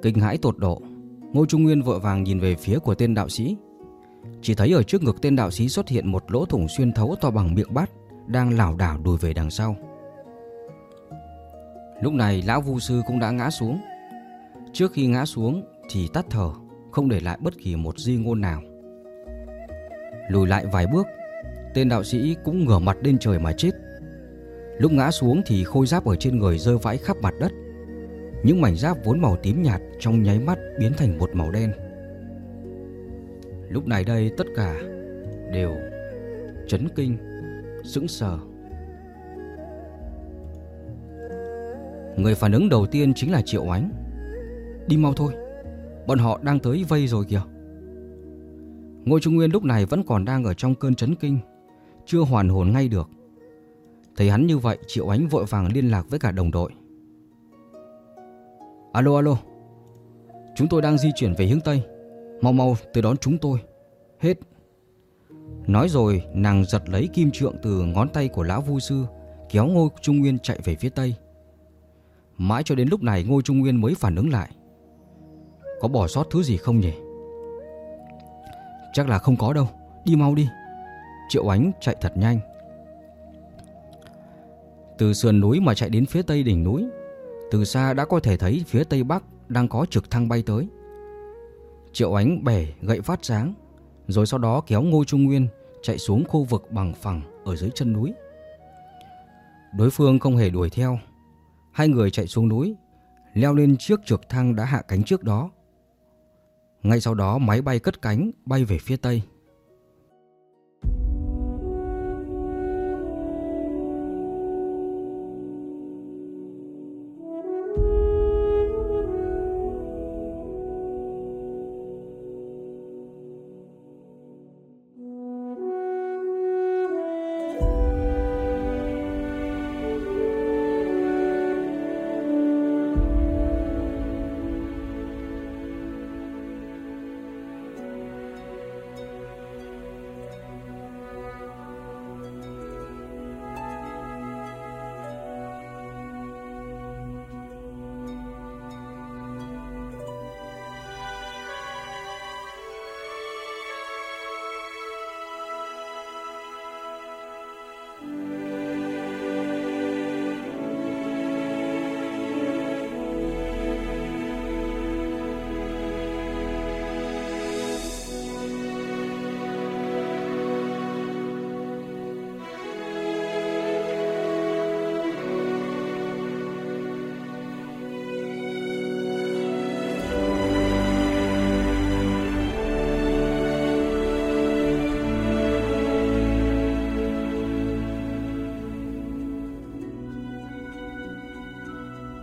Kinh hãi tột độ, Ngô Trung Nguyên vội vàng nhìn về phía của tên đạo sĩ. Chỉ thấy ở trước ngực tên đạo sĩ xuất hiện một lỗ thủng xuyên thấu to bằng miệng bát, đang lảo đảo lùi về đằng sau. Lúc này lão vu sư cũng đã ngã xuống. Trước khi ngã xuống thì tắt thở, không để lại bất kỳ một di ngôn nào. Lùi lại vài bước, tên đạo sĩ cũng ngửa mặt lên trời mà chết. Lúc ngã xuống thì khôi giáp ở trên người rơi vãi khắp mặt đất. Những mảnh giáp vốn màu tím nhạt trong nháy mắt biến thành một màu đen. Lúc này đây tất cả đều chấn kinh, sững sờ. Người phản ứng đầu tiên chính là Triệu Ánh. Đi mau thôi, bọn họ đang tới vây rồi kìa. Ngô Trung Nguyên lúc này vẫn còn đang ở trong cơn chấn kinh, chưa hoàn hồn ngay được. Thấy hắn như vậy, Triệu Ánh vội vàng liên lạc với cả đồng đội. Alo, chúng tôi đang di chuyển về hướng Tây, mau tới đón chúng tôi. Hết. Nói rồi nàng giật lấy kim trượng từ ngón tay của lão vu sư, kéo Ngô Trung Nguyên chạy về phía Tây. Mãi cho đến lúc này Ngô Trung Nguyên mới phản ứng lại. Có bỏ sót thứ gì không nhỉ? Chắc là không có đâu, đi mau đi. Triệu Ánh chạy thật nhanh. Từ sườn núi mà chạy đến phía tây đỉnh núi, từ xa đã có thể thấy phía tây bắc đang có trực thăng bay tới. Triệu Ánh bẻ gậy phát sáng, rồi sau đó kéo Ngô Trung Nguyên chạy xuống khu vực bằng phẳng ở dưới chân núi. Đối phương không hề đuổi theo. Hai người chạy xuống núi, leo lên chiếc trực thăng đã hạ cánh trước đó. Ngay sau đó máy bay cất cánh bay về phía tây.